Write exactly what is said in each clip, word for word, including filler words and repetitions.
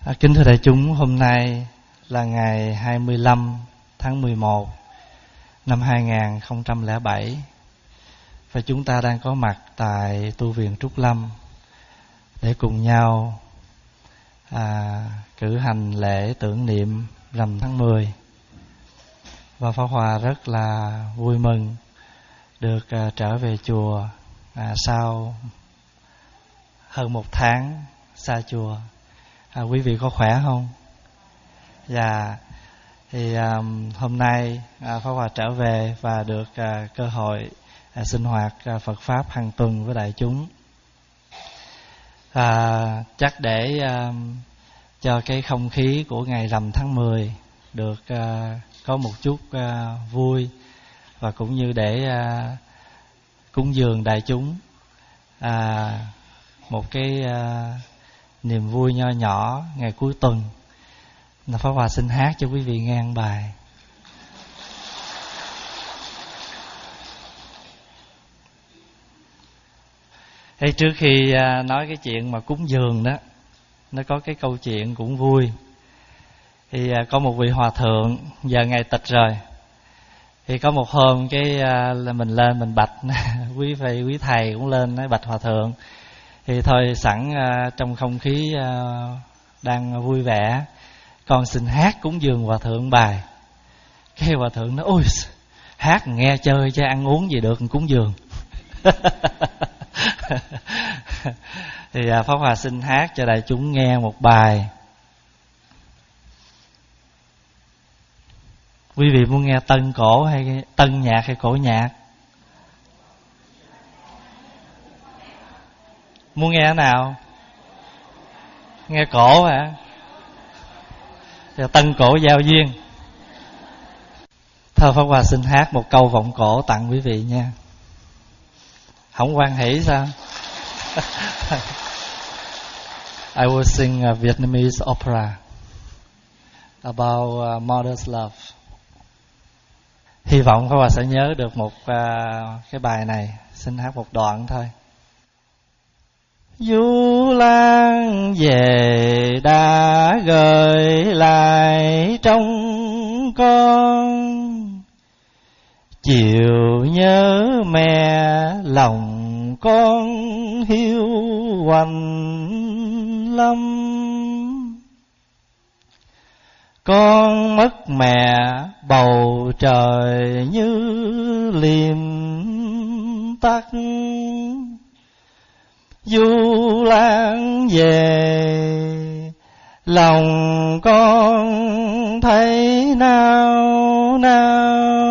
À, kính thưa đại chúng, hôm nay là ngày hai mươi lăm tháng mười một năm hai nghìn không trăm lẻ bảy và chúng ta đang có mặt tại tu viện Trúc Lâm để cùng nhau à, cử hành lễ tưởng niệm rằm tháng mười. Và Pháp Hòa rất là vui mừng được à, trở về chùa à, sau hơn một tháng xa chùa. À, quý vị có khỏe không? Dạ. Thì um, hôm nay à, Pháp Hòa trở về và được à, cơ hội à, sinh hoạt à, Phật Pháp hàng tuần với đại chúng. À, chắc để à, cho cái không khí của ngày rằm tháng mười được à, có một chút à, vui, và cũng như để à, cúng dường đại chúng à, một cái à, niềm vui nho nhỏ ngày cuối tuần, là Pháp Hòa xin hát cho quý vị nghe một bài. Thế trước khi nói cái chuyện mà cúng dường đó, nó có cái câu chuyện cũng vui. Thì có một vị hòa thượng, giờ ngày tịch rồi, thì có một hôm cái là mình lên mình bạch quý vị quý thầy cũng lên nói bạch hòa thượng. Thì thôi sẵn uh, trong không khí uh, đang vui vẻ, con xin hát cúng dường hòa thượng bài. Cái hòa thượng nói ôi, hát nghe chơi chứ ăn uống gì được cúng dường. Thì uh, Pháp Hòa xin hát cho đại chúng nghe một bài. Quý vị muốn nghe tân cổ hay tân nhạc hay cổ nhạc? Muốn nghe nào? Nghe cổ hả? Thì tân cổ giao duyên. Thôi Pháp Hòa xin hát một câu vọng cổ tặng quý vị nha. Không hoan hỷ sao? I will sing a Vietnamese opera about uh, mother's love. Hy vọng Pháp Hòa sẽ nhớ được một uh, cái bài này. Xin hát một đoạn thôi. Du Lan về đã gửi lại trong con, chiều nhớ mẹ lòng con hiu quạnh lắm. Con mất mẹ bầu trời như liềm tắt, Du Lan về lòng con thấy nao nao.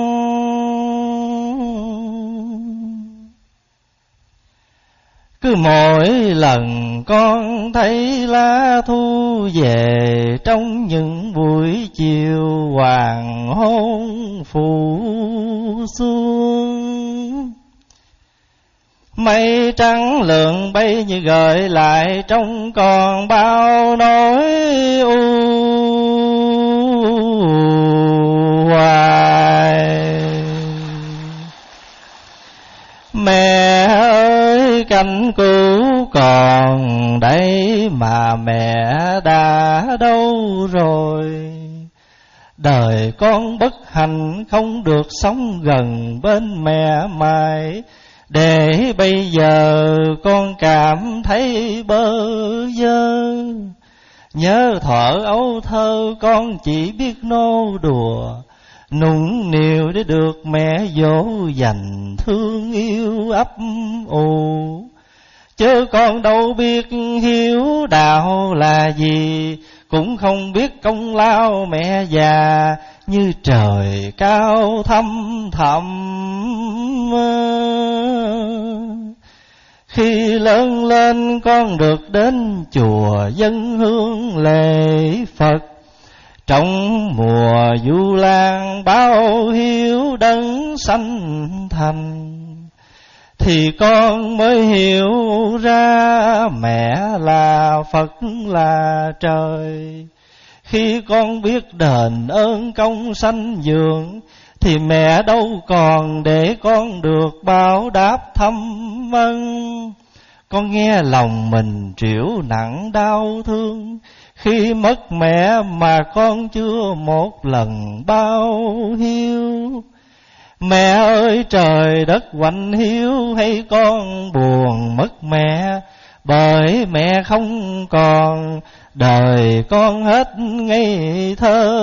Cứ mỗi lần con thấy lá thu về trong những buổi chiều hoàng hôn phủ xuân, mây trắng lượn bay như gợi lại trong còn bao nỗi u hoài. Mẹ ơi canh cứu còn đây mà mẹ đã đâu rồi. Đời con bất hạnh không được sống gần bên mẹ mãi, để bây giờ con cảm thấy bơ vơ. Nhớ thuở ấu thơ con chỉ biết nô đùa, nũng nịu để được mẹ dỗ dành thương yêu ấp ủ. Chớ con đâu biết hiếu đạo là gì, cũng không biết công lao mẹ già như trời cao thăm thẳm. Khi lớn lên con được đến chùa dâng hương lễ Phật, trong mùa Du Lan báo hiếu đấng sanh thành, thì con mới hiểu ra mẹ là Phật là trời. Khi con biết đền ơn công sanh dường, thì mẹ đâu còn để con được báo đáp thăm ân. Con nghe lòng mình trĩu nặng đau thương, Khi mất mẹ mà con chưa một lần bao hiu. Mẹ ơi trời đất quạnh hiu, hay con buồn mất mẹ, bởi mẹ không còn, đời con hết ngây thơ.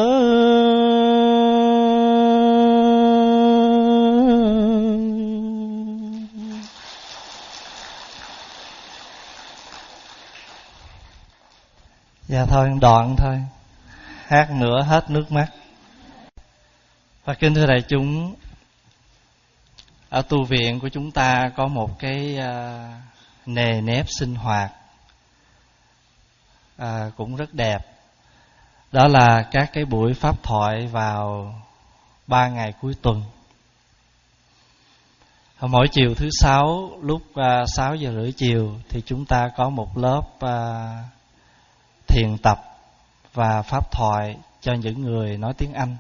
Dạ thôi đoạn thôi, hát nữa hết nước mắt. Và kính thưa đại chúng, ở tu viện của chúng ta có một cái uh, nề nếp sinh hoạt uh, cũng rất đẹp. Đó là các cái buổi pháp thoại vào ba ngày cuối tuần. Mỗi chiều thứ sáu lúc uh, sáu giờ rưỡi chiều thì chúng ta có một lớp uh, thiền tập và pháp thoại cho những người nói tiếng Anh.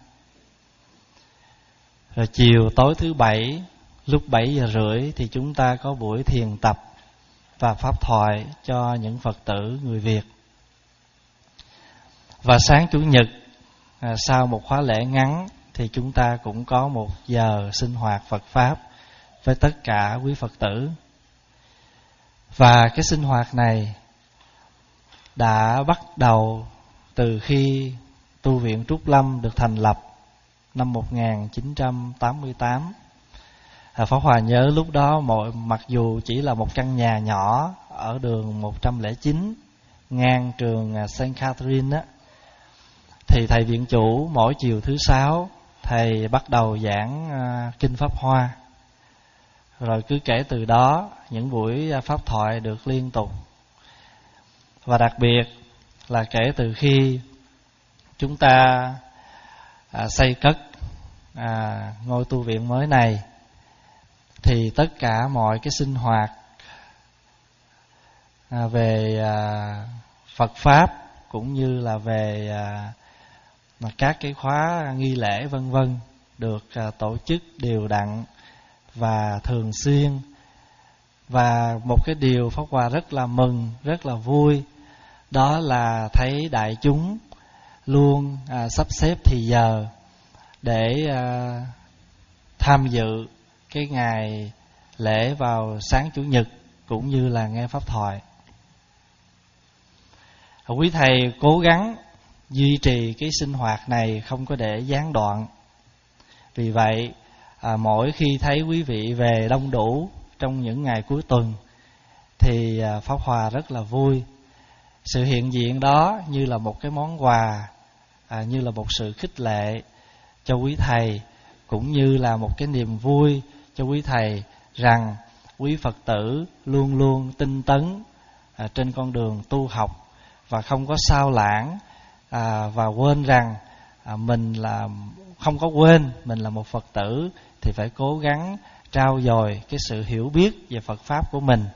Rồi chiều tối thứ bảy lúc bảy giờ rưỡi thì chúng ta có buổi thiền tập và pháp thoại cho những Phật tử người Việt. Và sáng Chủ nhật à, sau một khóa lễ ngắn thì chúng ta cũng có một giờ sinh hoạt Phật Pháp với tất cả quý Phật tử. Và cái sinh hoạt này đã bắt đầu từ khi tu viện Trúc Lâm được thành lập năm một nghìn chín trăm tám mươi tám. À, Pháp Hòa nhớ lúc đó mọi, mặc dù chỉ là một căn nhà nhỏ ở đường một trăm lẻ chín ngang trường Saint Catherine á, thì thầy viện chủ mỗi chiều thứ sáu thầy bắt đầu giảng uh, kinh Pháp Hoa. Rồi cứ kể từ đó những buổi pháp thoại được liên tục. Và đặc biệt là kể từ khi chúng ta à, xây cất à, ngôi tu viện mới này, thì tất cả mọi cái sinh hoạt à, về à, Phật Pháp cũng như là về à, các cái khóa nghi lễ vân vân được à, tổ chức đều đặn và thường xuyên. Và một cái điều Pháp Hòa rất là mừng, rất là vui, đó là thấy đại chúng luôn à, sắp xếp thì giờ để à, tham dự cái ngày lễ vào sáng Chủ nhật cũng như là nghe pháp thoại. Quý thầy cố gắng duy trì cái sinh hoạt này không có để gián đoạn. Vì vậy à, mỗi khi thấy quý vị về đông đủ trong những ngày cuối tuần thì à, Pháp Hòa rất là vui. Sự hiện diện đó như là một cái món quà, à, như là một sự khích lệ cho quý thầy, cũng như là một cái niềm vui cho quý thầy rằng quý Phật tử luôn luôn tinh tấn à, trên con đường tu học và không có sao lãng à, và quên rằng à, mình là không có quên mình là một Phật tử thì phải cố gắng trau dồi cái sự hiểu biết về Phật Pháp của mình.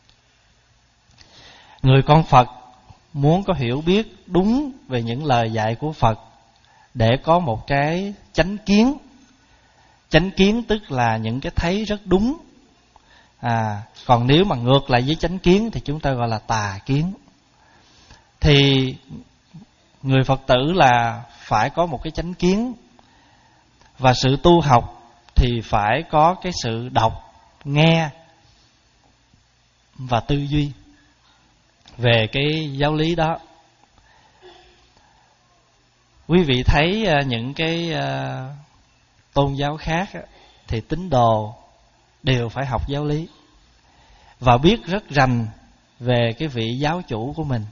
Người con Phật muốn có hiểu biết đúng về những lời dạy của Phật để có một cái chánh kiến. Chánh kiến tức là những cái thấy rất đúng. À, còn nếu mà ngược lại với chánh kiến thì chúng ta gọi là tà kiến. Thì người Phật tử là phải có một cái chánh kiến. Và sự tu học thì phải có cái sự đọc, nghe và tư duy về cái giáo lý đó. Quý vị thấy những cái tôn giáo khác thì tín đồ đều phải học giáo lý và biết rất rành về cái vị giáo chủ của mình.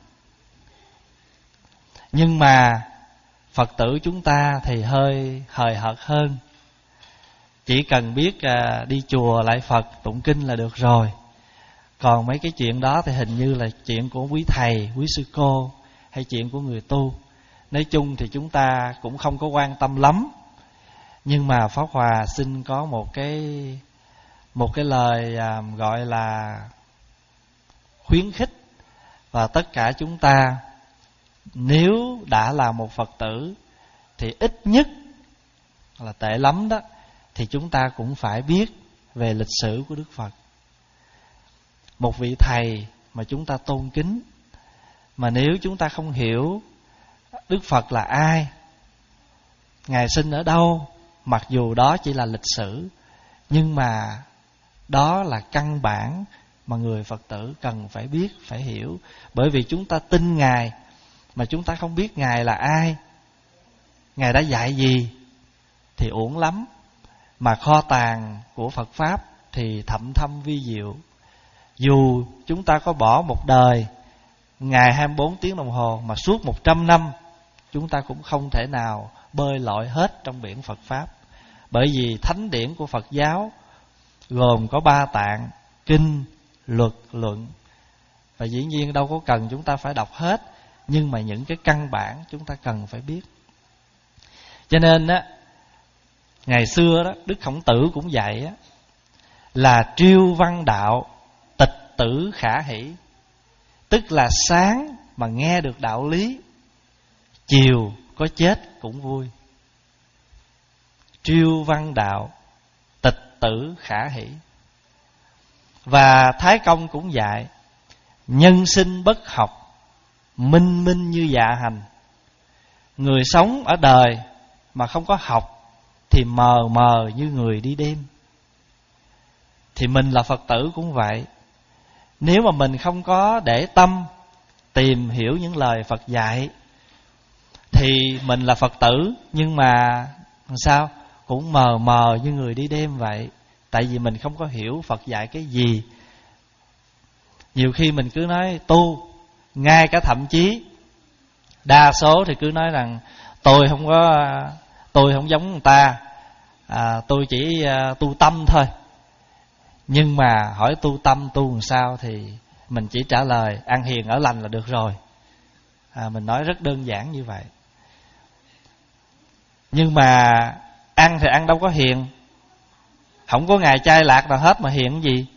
Nhưng mà Phật tử chúng ta thì hơi hời hợt hơn. Chỉ cần biết à, đi chùa lại Phật tụng kinh là được rồi. Còn mấy cái chuyện đó thì hình như là chuyện của quý thầy, quý sư cô, hay chuyện của người tu. Nói chung thì chúng ta cũng không có quan tâm lắm. Nhưng mà Pháp Hòa xin có một cái Một cái lời à, gọi là khuyến khích. Và tất cả chúng ta nếu đã là một Phật tử thì ít nhất là tệ lắm đó thì chúng ta cũng phải biết về lịch sử của Đức Phật. Một vị thầy mà chúng ta tôn kính Mà nếu chúng ta không hiểu Đức Phật là ai, Ngài sinh ở đâu, mặc dù đó chỉ là lịch sử, nhưng mà đó là căn bản mà người Phật tử cần phải biết, phải hiểu. Bởi vì chúng ta tin Ngài mà chúng ta không biết Ngài là ai, Ngài đã dạy gì, thì uổng lắm. Mà kho tàng của Phật Pháp thì thậm thâm vi diệu. Dù chúng ta có bỏ một đời, ngày hai mươi bốn tiếng đồng hồ, mà suốt một trăm năm, chúng ta cũng không thể nào bơi lội hết trong biển Phật Pháp. Bởi vì thánh điển của Phật giáo gồm có ba tạng: kinh, luật, luận. Và dĩ nhiên đâu có cần chúng ta phải đọc hết, nhưng mà những cái căn bản chúng ta cần phải biết. Cho nên á, ngày xưa đó, Đức Khổng Tử cũng dạy á, là triêu văn đạo, tịch tử khả hỷ. Tức là sáng mà nghe được đạo lý, chiều có chết cũng vui. Triêu văn đạo, tịch tử khả hỷ. Và Thái Công cũng dạy: nhân sinh bất học, minh minh như dạ hành. Người sống ở đời mà không có học thì mờ mờ như người đi đêm. Thì mình là Phật tử cũng vậy. Nếu mà mình không có để tâm tìm hiểu những lời Phật dạy, thì mình là Phật tử, nhưng mà sao? Cũng mờ mờ như người đi đêm vậy. Tại vì mình không có hiểu Phật dạy cái gì. Nhiều khi mình cứ nói tu, ngay cả thậm chí đa số thì cứ nói rằng tôi không có, tôi không giống người ta, à, tôi chỉ uh, tu tâm thôi. Nhưng mà hỏi tu tâm tu làm sao thì mình chỉ trả lời ăn hiền ở lành là được rồi. à, Mình nói rất đơn giản như vậy. Nhưng mà ăn thì ăn đâu có hiền. Không có ngày chay lạc nào hết mà hiền cái gì?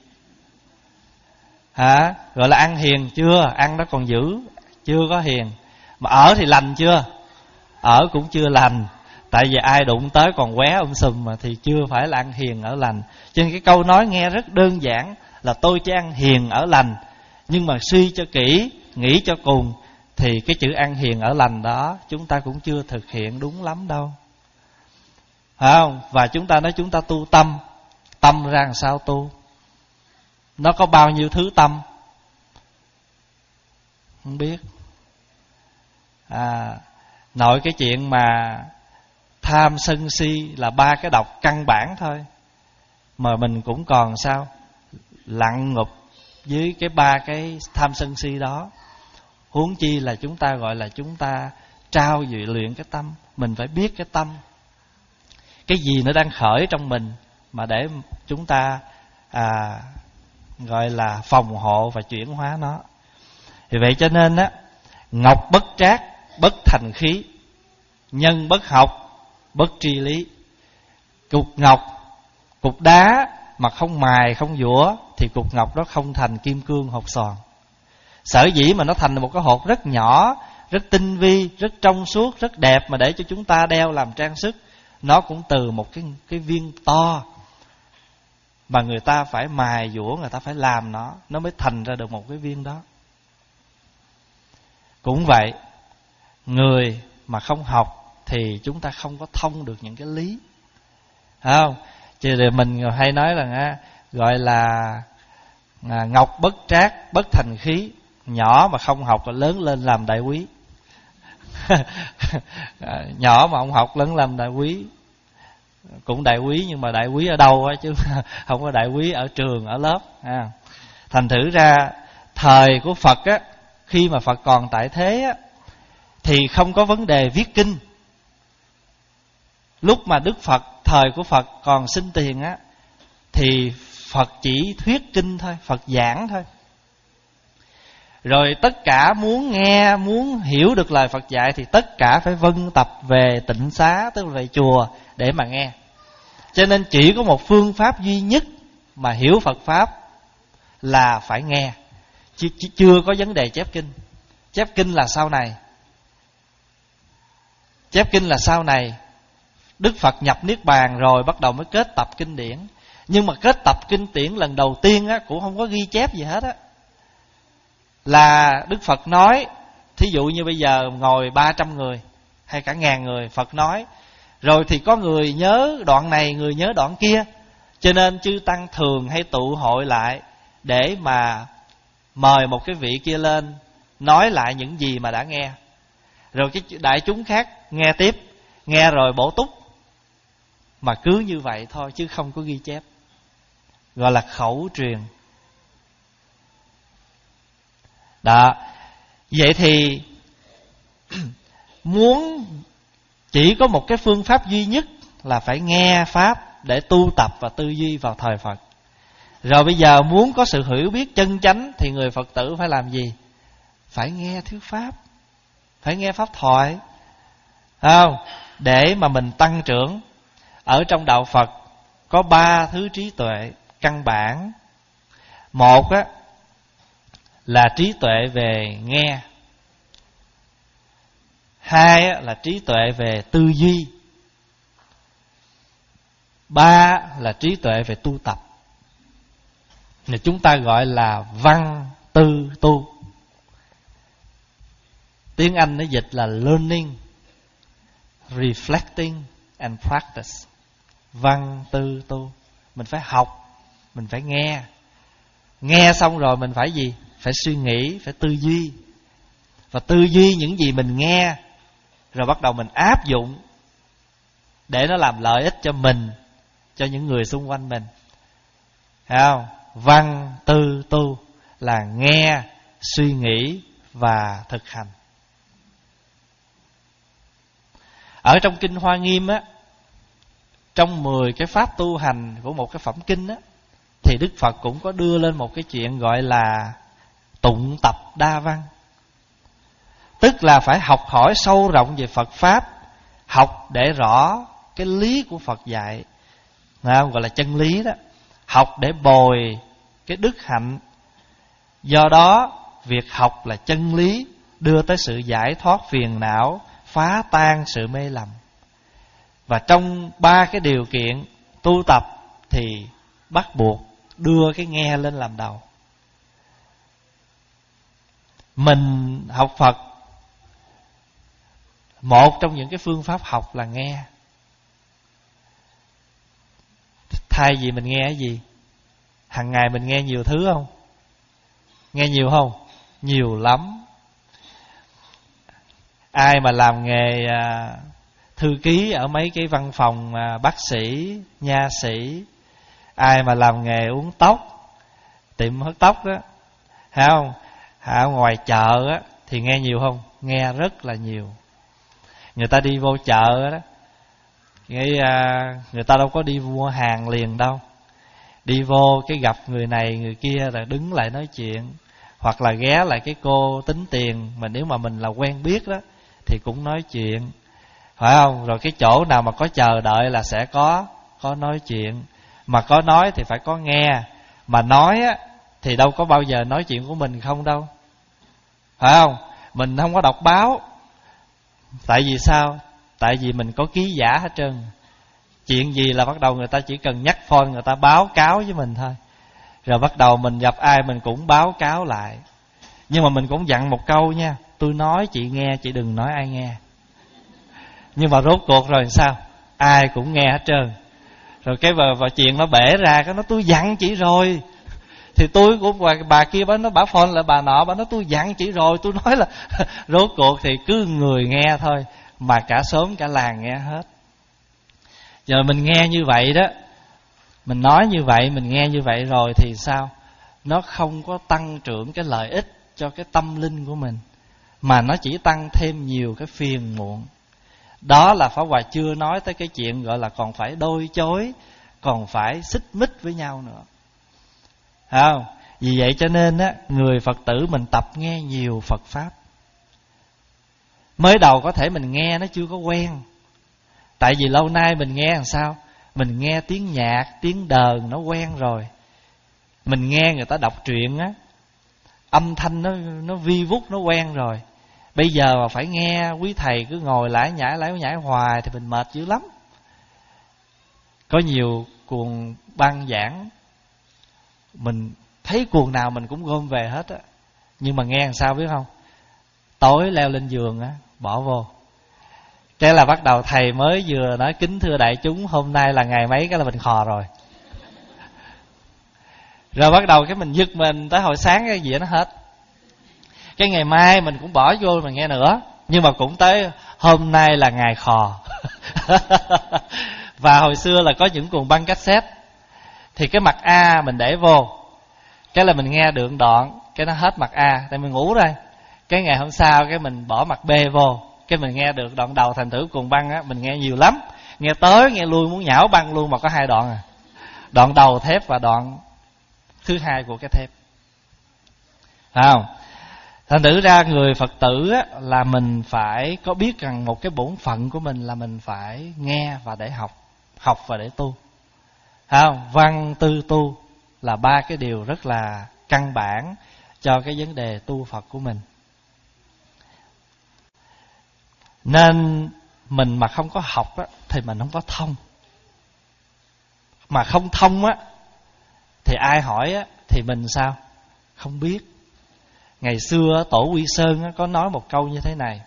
Hả? Gọi là ăn hiền chưa? Ăn đó còn giữ, chưa có hiền. Mà ở thì lành chưa? Ở cũng chưa lành. Tại vì ai đụng tới còn qué um sùm mà, thì chưa phải là ăn hiền ở lành. Cho nên cái câu nói nghe rất đơn giản là tôi chỉ ăn hiền ở lành. Nhưng mà suy cho kỹ, nghĩ cho cùng, thì cái chữ ăn hiền ở lành đó chúng ta cũng chưa thực hiện đúng lắm đâu. Phải không? Và chúng ta nói chúng ta tu tâm. Tâm ra làm sao tu? Nó có bao nhiêu thứ tâm? Không biết. À, nội cái chuyện mà tham sân si là ba cái độc căn bản thôi, mà mình cũng còn sao? Lặn ngụp dưới cái ba cái tham sân si đó. Huống chi là chúng ta gọi là chúng ta trao dồi luyện cái tâm. Mình phải biết cái tâm, cái gì nó đang khởi trong mình, mà để chúng ta à, gọi là phòng hộ và chuyển hóa nó. Vì vậy cho nên á, ngọc bất trác, bất thành khí. Nhân bất học, bất tri lý. Cục ngọc, cục đá mà không mài, không dũa thì cục ngọc đó không thành kim cương hột xoàn. Sở dĩ mà nó thành một cái hột rất nhỏ, rất tinh vi, rất trong suốt, rất đẹp, mà để cho chúng ta đeo làm trang sức, nó cũng từ một cái, cái viên to mà người ta phải mài dũa, người ta phải làm nó, nó mới thành ra được một cái viên đó. Cũng vậy, người mà không học thì chúng ta không có thông được những cái lý. Phải không? Chứ mình hay nói là gọi là à, ngọc bất trác, bất thành khí. Nhỏ mà không học là lớn lên làm đại quý. Nhỏ mà không học lớn làm đại quý. Cũng đại quý nhưng mà đại quý ở đâu á, chứ không có đại quý ở trường, ở lớp. À. Thành thử ra thời của Phật á, khi mà Phật còn tại thế á, thì không có vấn đề viết kinh. Lúc mà Đức Phật, thời của Phật còn sinh tiền á, thì Phật chỉ thuyết kinh thôi, Phật giảng thôi. Rồi tất cả muốn nghe, muốn hiểu được lời Phật dạy thì tất cả phải vân tập về tịnh xá, tức là về chùa để mà nghe. Cho nên chỉ có một phương pháp duy nhất mà hiểu Phật Pháp là phải nghe, chứ, chứ chưa có vấn đề chép kinh. Chép kinh là sau này. Chép kinh là sau này. Đức Phật nhập Niết Bàn rồi bắt đầu mới kết tập kinh điển. Nhưng mà kết tập kinh điển lần đầu tiên á, cũng không có ghi chép gì hết á. Là Đức Phật nói Thí dụ như bây giờ ngồi ba trăm người hay cả ngàn người, Phật nói, rồi thì có người nhớ đoạn này, người nhớ đoạn kia, cho nên chư tăng thường hay tụ hội lại để mà mời một cái vị kia lên nói lại những gì mà đã nghe. Rồi cái đại chúng khác nghe tiếp, nghe rồi bổ túc. Mà cứ như vậy thôi chứ không có ghi chép, gọi là khẩu truyền. Đó. Vậy thì muốn chỉ có một cái phương pháp duy nhất là phải nghe Pháp để tu tập và tư duy vào thời Phật. Rồi bây giờ muốn có sự hiểu biết chân chánh thì người Phật tử phải làm gì? Phải nghe thuyết Pháp, phải nghe Pháp thoại, không? Để mà mình tăng trưởng. Ở trong đạo Phật có ba thứ trí tuệ căn bản. Một á, là trí tuệ về nghe. Hai á, là trí tuệ về tư duy. Ba là trí tuệ về tu tập. Thì chúng ta gọi là văn tư tu. Tiếng Anh nó dịch là learning, reflecting and practice. Văn tư tu. Mình phải học, mình phải nghe. Nghe xong rồi mình phải gì? Phải suy nghĩ, phải tư duy. Và tư duy những gì mình nghe, rồi bắt đầu mình áp dụng để nó làm lợi ích cho mình, cho những người xung quanh mình. Thấy không? Văn tư tu là nghe, suy nghĩ và thực hành. Ở trong Kinh Hoa Nghiêm á, trong mười cái pháp tu hành của một cái phẩm kinh á, thì Đức Phật cũng có đưa lên một cái chuyện gọi là tụng tập đa văn. Tức là phải học hỏi sâu rộng về Phật Pháp, học để rõ cái lý của Phật dạy, gọi là chân lý đó. Học để bồi cái đức hạnh. Do đó việc học là chân lý, đưa tới sự giải thoát phiền não, phá tan sự mê lầm. Và trong ba cái điều kiện tu tập thì bắt buộc đưa cái nghe lên làm đầu. Mình học Phật, một trong những cái phương pháp học là nghe. Thay vì mình nghe cái gì? Hằng ngày mình nghe nhiều thứ không? Nghe nhiều không? Nhiều lắm. Ai mà làm nghề à, thư ký ở mấy cái văn phòng à, bác sĩ, nha sĩ, ai mà làm nghề uống tóc, tiệm hớt tóc đó, thấy không? Ở ngoài chợ á, thì nghe nhiều không? Nghe rất là nhiều. Người ta đi vô chợ đó, cái, à, người ta đâu có đi mua hàng liền đâu. Đi vô cái gặp người này người kia rồi đứng lại nói chuyện, hoặc là ghé lại cái cô tính tiền, mà nếu mà mình là quen biết đó thì cũng nói chuyện, phải không? Rồi cái chỗ nào mà có chờ đợi là sẽ có có nói chuyện. Mà có nói thì phải có nghe. Mà nói á thì đâu có bao giờ nói chuyện của mình không đâu, phải không? Mình không có đọc báo. Tại vì sao? Tại vì mình có ký giả hết trơn. Chuyện gì là bắt đầu người ta chỉ cần nhắc phone, người ta báo cáo với mình thôi. Rồi bắt đầu mình gặp ai mình cũng báo cáo lại. Nhưng mà mình cũng dặn một câu nha: tôi nói chị nghe, chị đừng nói ai nghe. Nhưng mà rốt cuộc rồi sao? Ai cũng nghe hết trơn. Rồi cái và, và chuyện nó bể ra, cái nó tôi dặn chị rồi. Thì tôi cũng bà, bà kia bà nó bảo phone là bà nọ, bà nói tôi dặn chị rồi. Tôi nói là rốt cuộc thì cứ người nghe thôi, mà cả xóm cả làng nghe hết. Giờ mình nghe như vậy đó, mình nói như vậy, mình nghe như vậy rồi thì sao? Nó không có tăng trưởng cái lợi ích cho cái tâm linh của mình, mà nó chỉ tăng thêm nhiều cái phiền muộn. Đó là Pháp Hòa chưa nói tới cái chuyện gọi là còn phải đôi chối, còn phải xích mích với nhau nữa, phải không? Vì vậy cho nên á, người Phật tử mình tập nghe nhiều Phật Pháp. Mới đầu có thể mình nghe nó chưa có quen. Tại vì lâu nay mình nghe làm sao? Mình nghe tiếng nhạc, tiếng đờn nó quen rồi. Mình nghe người ta đọc truyện á, âm thanh nó nó vi vút, nó quen rồi. Bây giờ mà phải nghe quý thầy cứ ngồi lải nhải lải nhải hoài thì mình mệt dữ lắm. Có nhiều cuồng băng giảng, mình thấy cuồng nào mình cũng gom về hết á. Nhưng mà nghe làm sao biết không? tối leo lên giường á, bỏ vô. Cái là bắt đầu thầy mới vừa nói kính thưa đại chúng, hôm nay là ngày mấy, cái là mình khò rồi. Rồi bắt đầu cái mình giật mình tới hồi sáng cái gì nó hết. Cái ngày mai mình cũng bỏ vô mình nghe nữa, nhưng mà cũng tới hôm nay là ngày khò. Và hồi xưa là có những cuồng băng cassette, thì cái mặt A mình để vô, cái là mình nghe được đoạn, cái nó hết mặt A, tại mình ngủ rồi. Cái ngày hôm sau cái mình bỏ mặt B vô, cái mình nghe được đoạn đầu. Thành thử cuồng băng á, mình nghe nhiều lắm, nghe tới nghe lui muốn nhão băng luôn, mà có hai đoạn à, đoạn đầu thép và đoạn thứ hai của cái thép, phải không? Thành thử ra người Phật tử á, là mình phải có biết rằng một cái bổn phận của mình là mình phải nghe và để học, học và để tu, phải không? Văn tư tu là ba cái điều rất là căn bản cho cái vấn đề tu Phật của mình. Nên mình mà không có học á, thì mình không có thông. Mà không thông á, thì ai hỏi á, thì mình sao? Không biết. Ngày xưa Tổ Quy Sơn á, có nói một câu như thế này,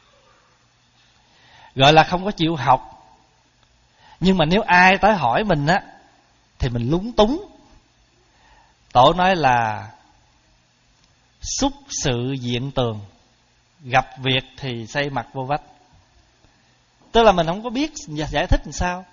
gọi là không có chịu học. Nhưng mà nếu ai tới hỏi mình á, thì mình lúng túng. Tổ nói là xúc sự diện tường, gặp việc thì xây mặt vô vách. Tức là mình không có biết giải thích làm sao.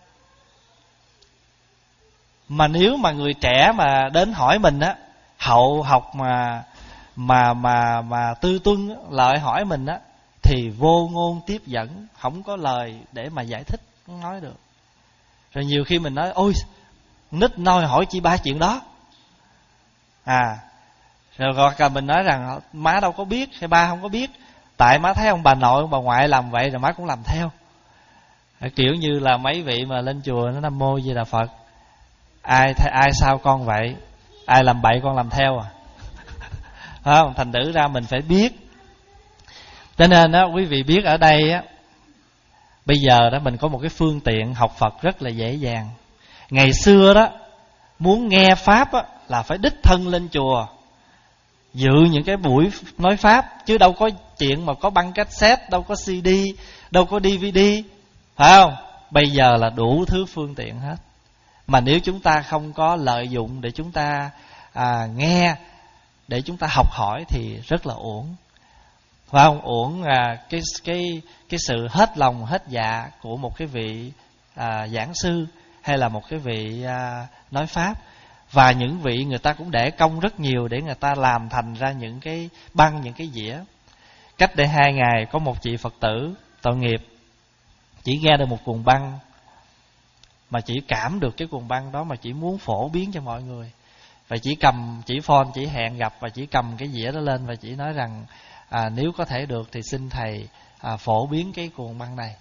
Mà nếu mà người trẻ mà đến hỏi mình á, hậu học mà mà mà mà tư tuân lại hỏi mình á, thì vô ngôn tiếp dẫn, không có lời để mà giải thích, không nói được. Rồi nhiều khi mình nói ôi nít nói hỏi chỉ ba chuyện đó à, rồi hoặc là mình nói rằng má đâu có biết hay ba không có biết, tại má thấy ông bà nội ông bà ngoại làm vậy rồi má cũng làm theo. Kiểu như là mấy vị mà lên chùa nó Nam Mô Di Đà Phật, ai ai sao con vậy, ai làm bậy con làm theo à. Không, thành thử ra mình phải biết. Cho nên đó, quý vị biết ở đây á, bây giờ đó mình có một cái phương tiện học Phật rất là dễ dàng. Ngày xưa đó, muốn nghe Pháp á, là phải đích thân lên chùa dự những cái buổi nói Pháp, chứ đâu có chuyện mà có băng cassette, đâu có xê đê, đâu có đê vê đê, phải không? Bây giờ là đủ thứ phương tiện hết. Mà nếu chúng ta không có lợi dụng để chúng ta à, nghe, để chúng ta học hỏi thì rất là uổng, phải không? Uổng à, cái cái cái sự hết lòng hết dạ của một cái vị à, giảng sư hay là một cái vị à, nói Pháp. Và những vị người ta cũng để công rất nhiều để người ta làm thành ra những cái băng, những cái dĩa. Cách đây hai ngày có một chị Phật tử tội nghiệp, chỉ nghe được một cuồng băng, mà chỉ cảm được cái cuồng băng đó mà chỉ muốn phổ biến cho mọi người. Và chỉ cầm, chỉ phone, chỉ hẹn gặp và chỉ cầm cái dĩa đó lên và chỉ nói rằng à, nếu có thể được thì xin thầy à, phổ biến cái cuồng băng này.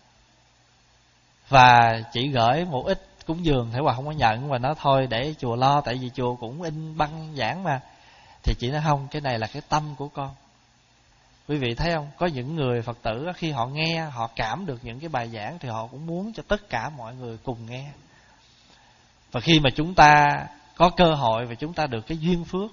Và chỉ gửi một ít cúng dường, Thể Hòa không có nhận và nói thôi để chùa lo, tại vì chùa cũng in băng giảng mà. Thì chị nói không, cái này là cái tâm của con. Quý vị thấy không, có những người Phật tử khi họ nghe, họ cảm được những cái bài giảng thì họ cũng muốn cho tất cả mọi người cùng nghe. Và khi mà chúng ta có cơ hội và chúng ta được cái duyên phước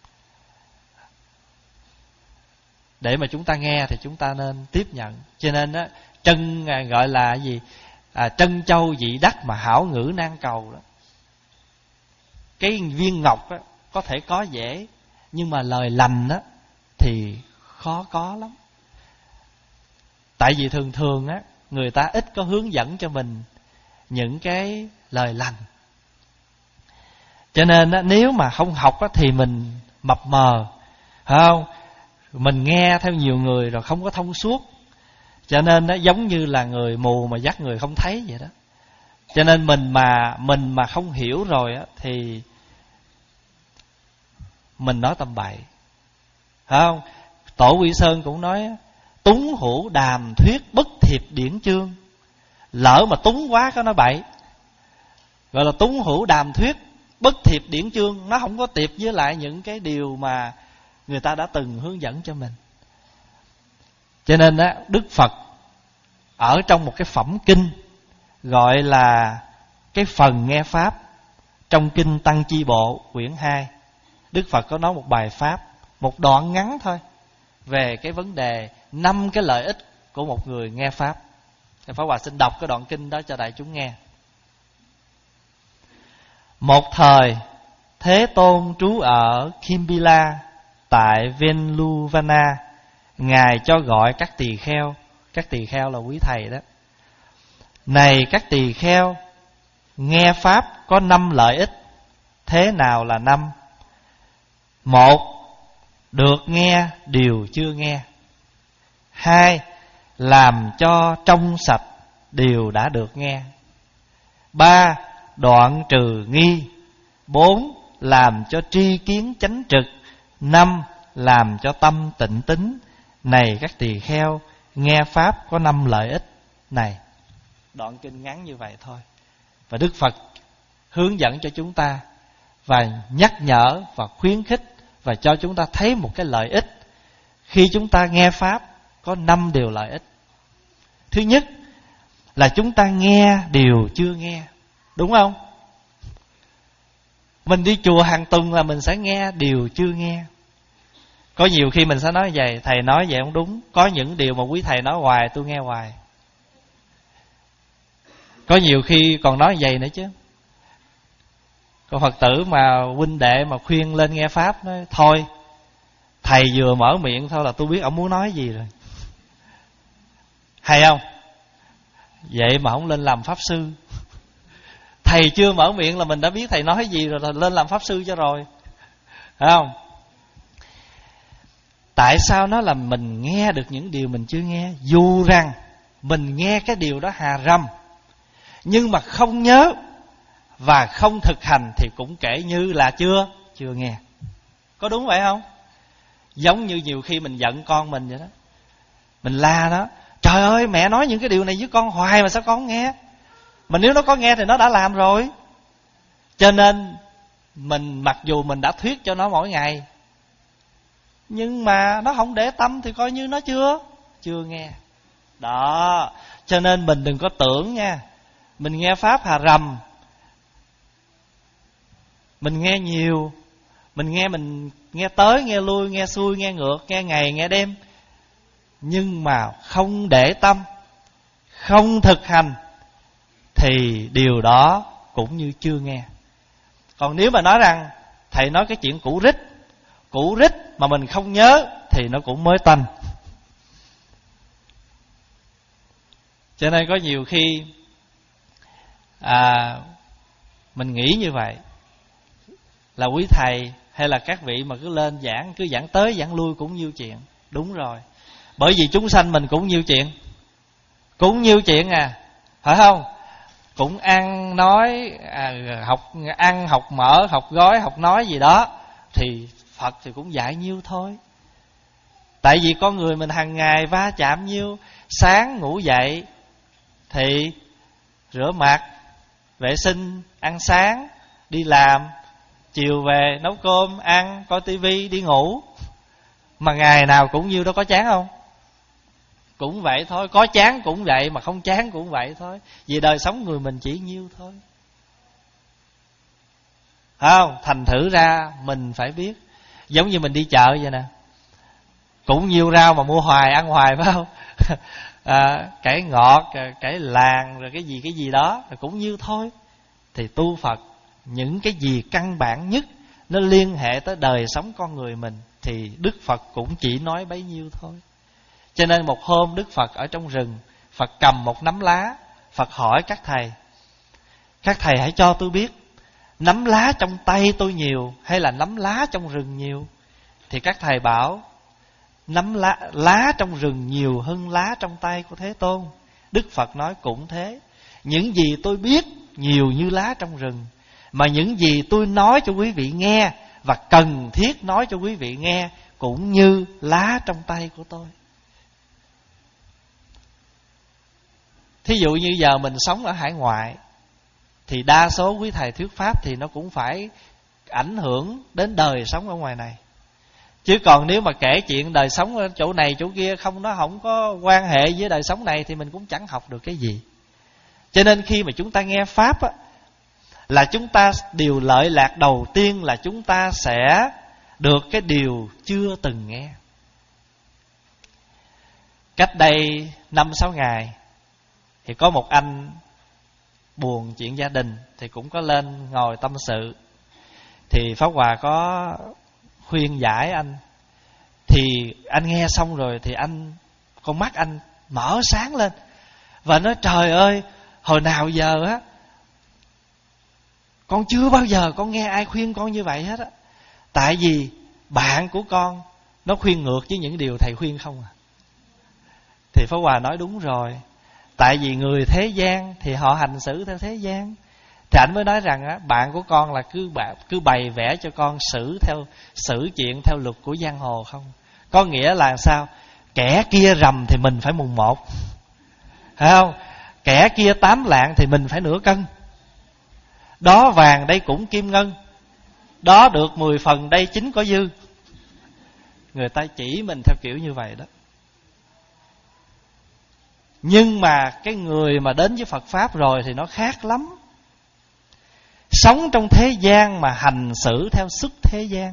để mà chúng ta nghe thì chúng ta nên tiếp nhận. Cho nên á, trân gọi là gì à, trân châu dị đắc mà hảo ngữ nan cầu đó. Cái viên ngọc á, có thể có dễ, nhưng mà lời lành á thì khó có lắm. Tại vì thường thường á, người ta ít có hướng dẫn cho mình những cái lời lành. Cho nên á, nếu mà không học á, thì mình mập mờ, phải không? Mình nghe theo nhiều người rồi không có thông suốt. Cho nên nó giống như là người mù mà dắt người không thấy vậy đó. Cho nên mình mà mình mà không hiểu rồi á, thì mình nói tầm bậy, phải không? Tổ Quy Sơn cũng nói túng hữu đàm thuyết bất thiệp điển chương. Lỡ mà túng quá có nói bậy, gọi là túng hữu đàm thuyết bất thiệp điển chương. Nó không có tiệp với lại những cái điều mà người ta đã từng hướng dẫn cho mình. Cho nên á, Đức Phật ở trong một cái phẩm kinh gọi là cái phần nghe Pháp, trong kinh Tăng Chi Bộ quyển hai, Đức Phật có nói một bài Pháp, một đoạn ngắn thôi, về cái vấn đề năm cái lợi ích của một người nghe Pháp. Pháp Hòa xin đọc cái đoạn kinh đó cho đại chúng nghe. Một thời, Thế Tôn trú ở Kimbila tại Venluvana. Ngài cho gọi các tỳ kheo. Các tỳ kheo là quý thầy đó. Này các tỳ kheo, nghe Pháp có năm lợi ích. Thế nào là năm? Một, được nghe điều chưa nghe. Hai, làm cho trong sạch điều đã được nghe. Ba, đoạn trừ nghi. Bốn, làm cho tri kiến chánh trực. Năm, làm cho tâm tịnh tín. Này các tỳ kheo, nghe Pháp có năm lợi ích này. Đoạn kinh ngắn như vậy thôi. Và Đức Phật hướng dẫn cho chúng ta và nhắc nhở và khuyến khích và cho chúng ta thấy một cái lợi ích. Khi chúng ta nghe Pháp có năm điều lợi ích. Thứ nhất là chúng ta nghe điều chưa nghe. Đúng không? Mình đi chùa hàng tuần là mình sẽ nghe điều chưa nghe. Có nhiều khi mình sẽ nói vậy, thầy nói vậy không đúng. Có những điều mà quý thầy nói hoài tôi nghe hoài. Có nhiều khi còn nói vậy nữa chứ. Có Phật tử mà huynh đệ mà khuyên lên nghe Pháp nói thôi, thầy vừa mở miệng thôi là tôi biết ông muốn nói gì rồi. Hay không? Vậy mà không lên làm Pháp sư. Thầy chưa mở miệng là mình đã biết thầy nói gì rồi, là lên làm Pháp sư cho rồi. Phải không? Tại sao nó là mình nghe được những điều mình chưa nghe? Dù rằng mình nghe cái điều đó hà răm, nhưng mà không nhớ và không thực hành thì cũng kể như là chưa chưa nghe. Có đúng vậy không? Giống như nhiều khi mình giận con mình vậy đó. Mình la nó, trời ơi mẹ nói những cái điều này với con hoài mà sao con không nghe? Mà nếu nó có nghe thì nó đã làm rồi. Cho nên mình mặc dù mình đã thuyết cho nó mỗi ngày, nhưng mà nó không để tâm thì coi như nó chưa Chưa nghe. Đó. Cho nên mình đừng có tưởng nha, mình nghe Pháp hà rầm, mình nghe nhiều, mình nghe mình nghe tới, nghe lui, nghe xuôi, nghe ngược, nghe ngày, nghe đêm, nhưng mà không để tâm, không thực hành thì điều đó cũng như chưa nghe. Còn nếu mà nói rằng thầy nói cái chuyện cũ rích, cũ rích mà mình không nhớ thì nó cũng mới tanh. Cho nên có nhiều khi à, mình nghĩ như vậy là quý thầy hay là các vị mà cứ lên giảng, cứ giảng tới giảng lui cũng nhiêu chuyện. Đúng rồi. Bởi vì chúng sanh mình cũng nhiêu chuyện. Cũng nhiêu chuyện à. Phải không? Cũng ăn, nói, à, học ăn, học mở, học gói, học nói gì đó. Thì Phật thì cũng dạy nhiêu thôi. Tại vì con người mình hàng ngày va chạm nhiêu. Sáng ngủ dậy thì rửa mặt, vệ sinh, ăn sáng, đi làm, chiều về nấu cơm, ăn, coi tivi, đi ngủ. Mà ngày nào cũng nhiêu đó, có chán không? Cũng vậy thôi. Có chán cũng vậy, mà không chán cũng vậy thôi. Vì đời sống người mình chỉ nhiêu thôi. Không? Thành thử ra mình phải biết. Giống như mình đi chợ vậy nè, cũng nhiêu rau mà mua hoài, ăn hoài, phải không? À, cải ngọt, cải làng, rồi cái gì cái gì đó, rồi cũng nhiêu thôi. Thì tu Phật, những cái gì căn bản nhất nó liên hệ tới đời sống con người mình thì Đức Phật cũng chỉ nói bấy nhiêu thôi. Cho nên một hôm Đức Phật ở trong rừng, Phật cầm một nắm lá, Phật hỏi các thầy: các thầy hãy cho tôi biết, nắm lá trong tay tôi nhiều hay là nắm lá trong rừng nhiều? Thì các thầy bảo nắm lá, lá trong rừng nhiều hơn lá trong tay của Thế Tôn. Đức Phật nói cũng thế. Những gì tôi biết nhiều như lá trong rừng, mà những gì tôi nói cho quý vị nghe và cần thiết nói cho quý vị nghe cũng như lá trong tay của tôi. Thí dụ như giờ mình sống ở hải ngoại thì đa số quý thầy thuyết pháp thì nó cũng phải ảnh hưởng đến đời sống ở ngoài này. Chứ còn nếu mà kể chuyện đời sống ở chỗ này chỗ kia, không, nó không có quan hệ với đời sống này thì mình cũng chẳng học được cái gì. Cho nên khi mà chúng ta nghe pháp á, là chúng ta điều lợi lạc đầu tiên là chúng ta sẽ được cái điều chưa từng nghe. Cách đây năm sáu ngày thì có một anh buồn chuyện gia đình, thì cũng có lên ngồi tâm sự. Thì Pháp Hòa có khuyên giải anh. Thì anh nghe xong rồi thì anh, con mắt anh mở sáng lên và nói trời ơi, hồi nào giờ á con chưa bao giờ con nghe ai khuyên con như vậy hết á. Tại vì bạn của con nó khuyên ngược với những điều thầy khuyên không à. Thì Pháp Hòa nói đúng rồi. Tại vì người thế gian thì họ hành xử theo thế gian. Thì anh mới nói rằng á, bạn của con là cứ cứ bày vẽ cho con xử theo xử chuyện theo luật của giang hồ không. Có nghĩa là sao? Kẻ kia rầm thì mình phải mùng một, phải không? Kẻ kia tám lạng thì mình phải nửa cân. Đó vàng đây cũng kim ngân, đó được mười phần đây chính có dư. Người ta chỉ mình theo kiểu như vậy đó. Nhưng mà cái người mà đến với Phật Pháp rồi thì nó khác lắm. Sống trong thế gian mà hành xử theo sức thế gian.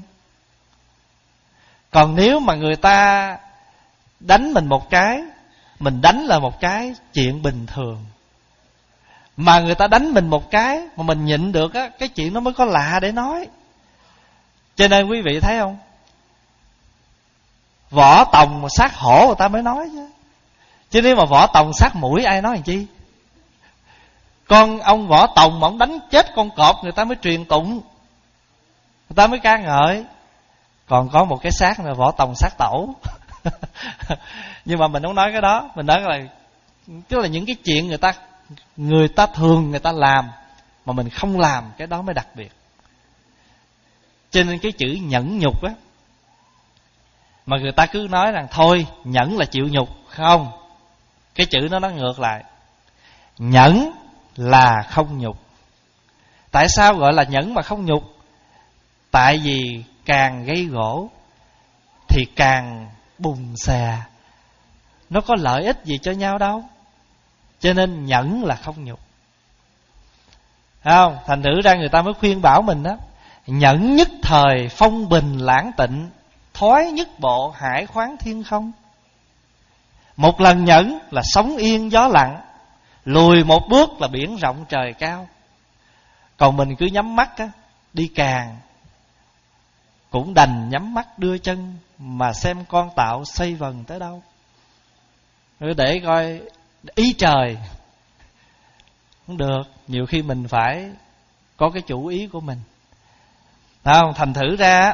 Còn nếu mà người ta đánh mình một cái, mình đánh là một cái chuyện bình thường. Mà người ta đánh mình một cái mà mình nhịn được á, cái chuyện nó mới có lạ để nói. Cho nên quý vị thấy không, võ tòng mà sát hổ người ta mới nói chứ. Chứ nếu mà võ tòng sát mũi ai nói làm chi. Con ông võ tòng mà ông đánh chết con cọp, người ta mới truyền tụng, người ta mới ca ngợi. Còn có một cái xác là võ tòng sát tẩu. Nhưng mà mình không nói cái đó. Mình nói là tức là những cái chuyện người ta Người ta thường người ta làm mà mình không làm, cái đó mới đặc biệt. Cho nên cái chữ nhẫn nhục á, mà người ta cứ nói rằng thôi nhẫn là chịu nhục. Không, cái chữ nó nó ngược lại. Nhẫn là không nhục. Tại sao gọi là nhẫn mà không nhục? Tại vì càng gây gỗ thì càng bùng xè, nó có lợi ích gì cho nhau đâu. Cho nên nhẫn là không nhục, thấy không? Thành thử ra người ta mới khuyên bảo mình đó: nhẫn nhất thời phong bình lãng tịnh, thoái nhất bộ hải khoáng thiên không. Một lần nhẫn là sóng yên gió lặng, lùi một bước là biển rộng trời cao. Còn mình cứ nhắm mắt á, đi càng cũng đành nhắm mắt đưa chân mà xem con tạo xoay vần tới đâu. Rồi để coi ý trời không được. Nhiều khi mình phải có cái chủ ý của mình, thấy không? Thành thử ra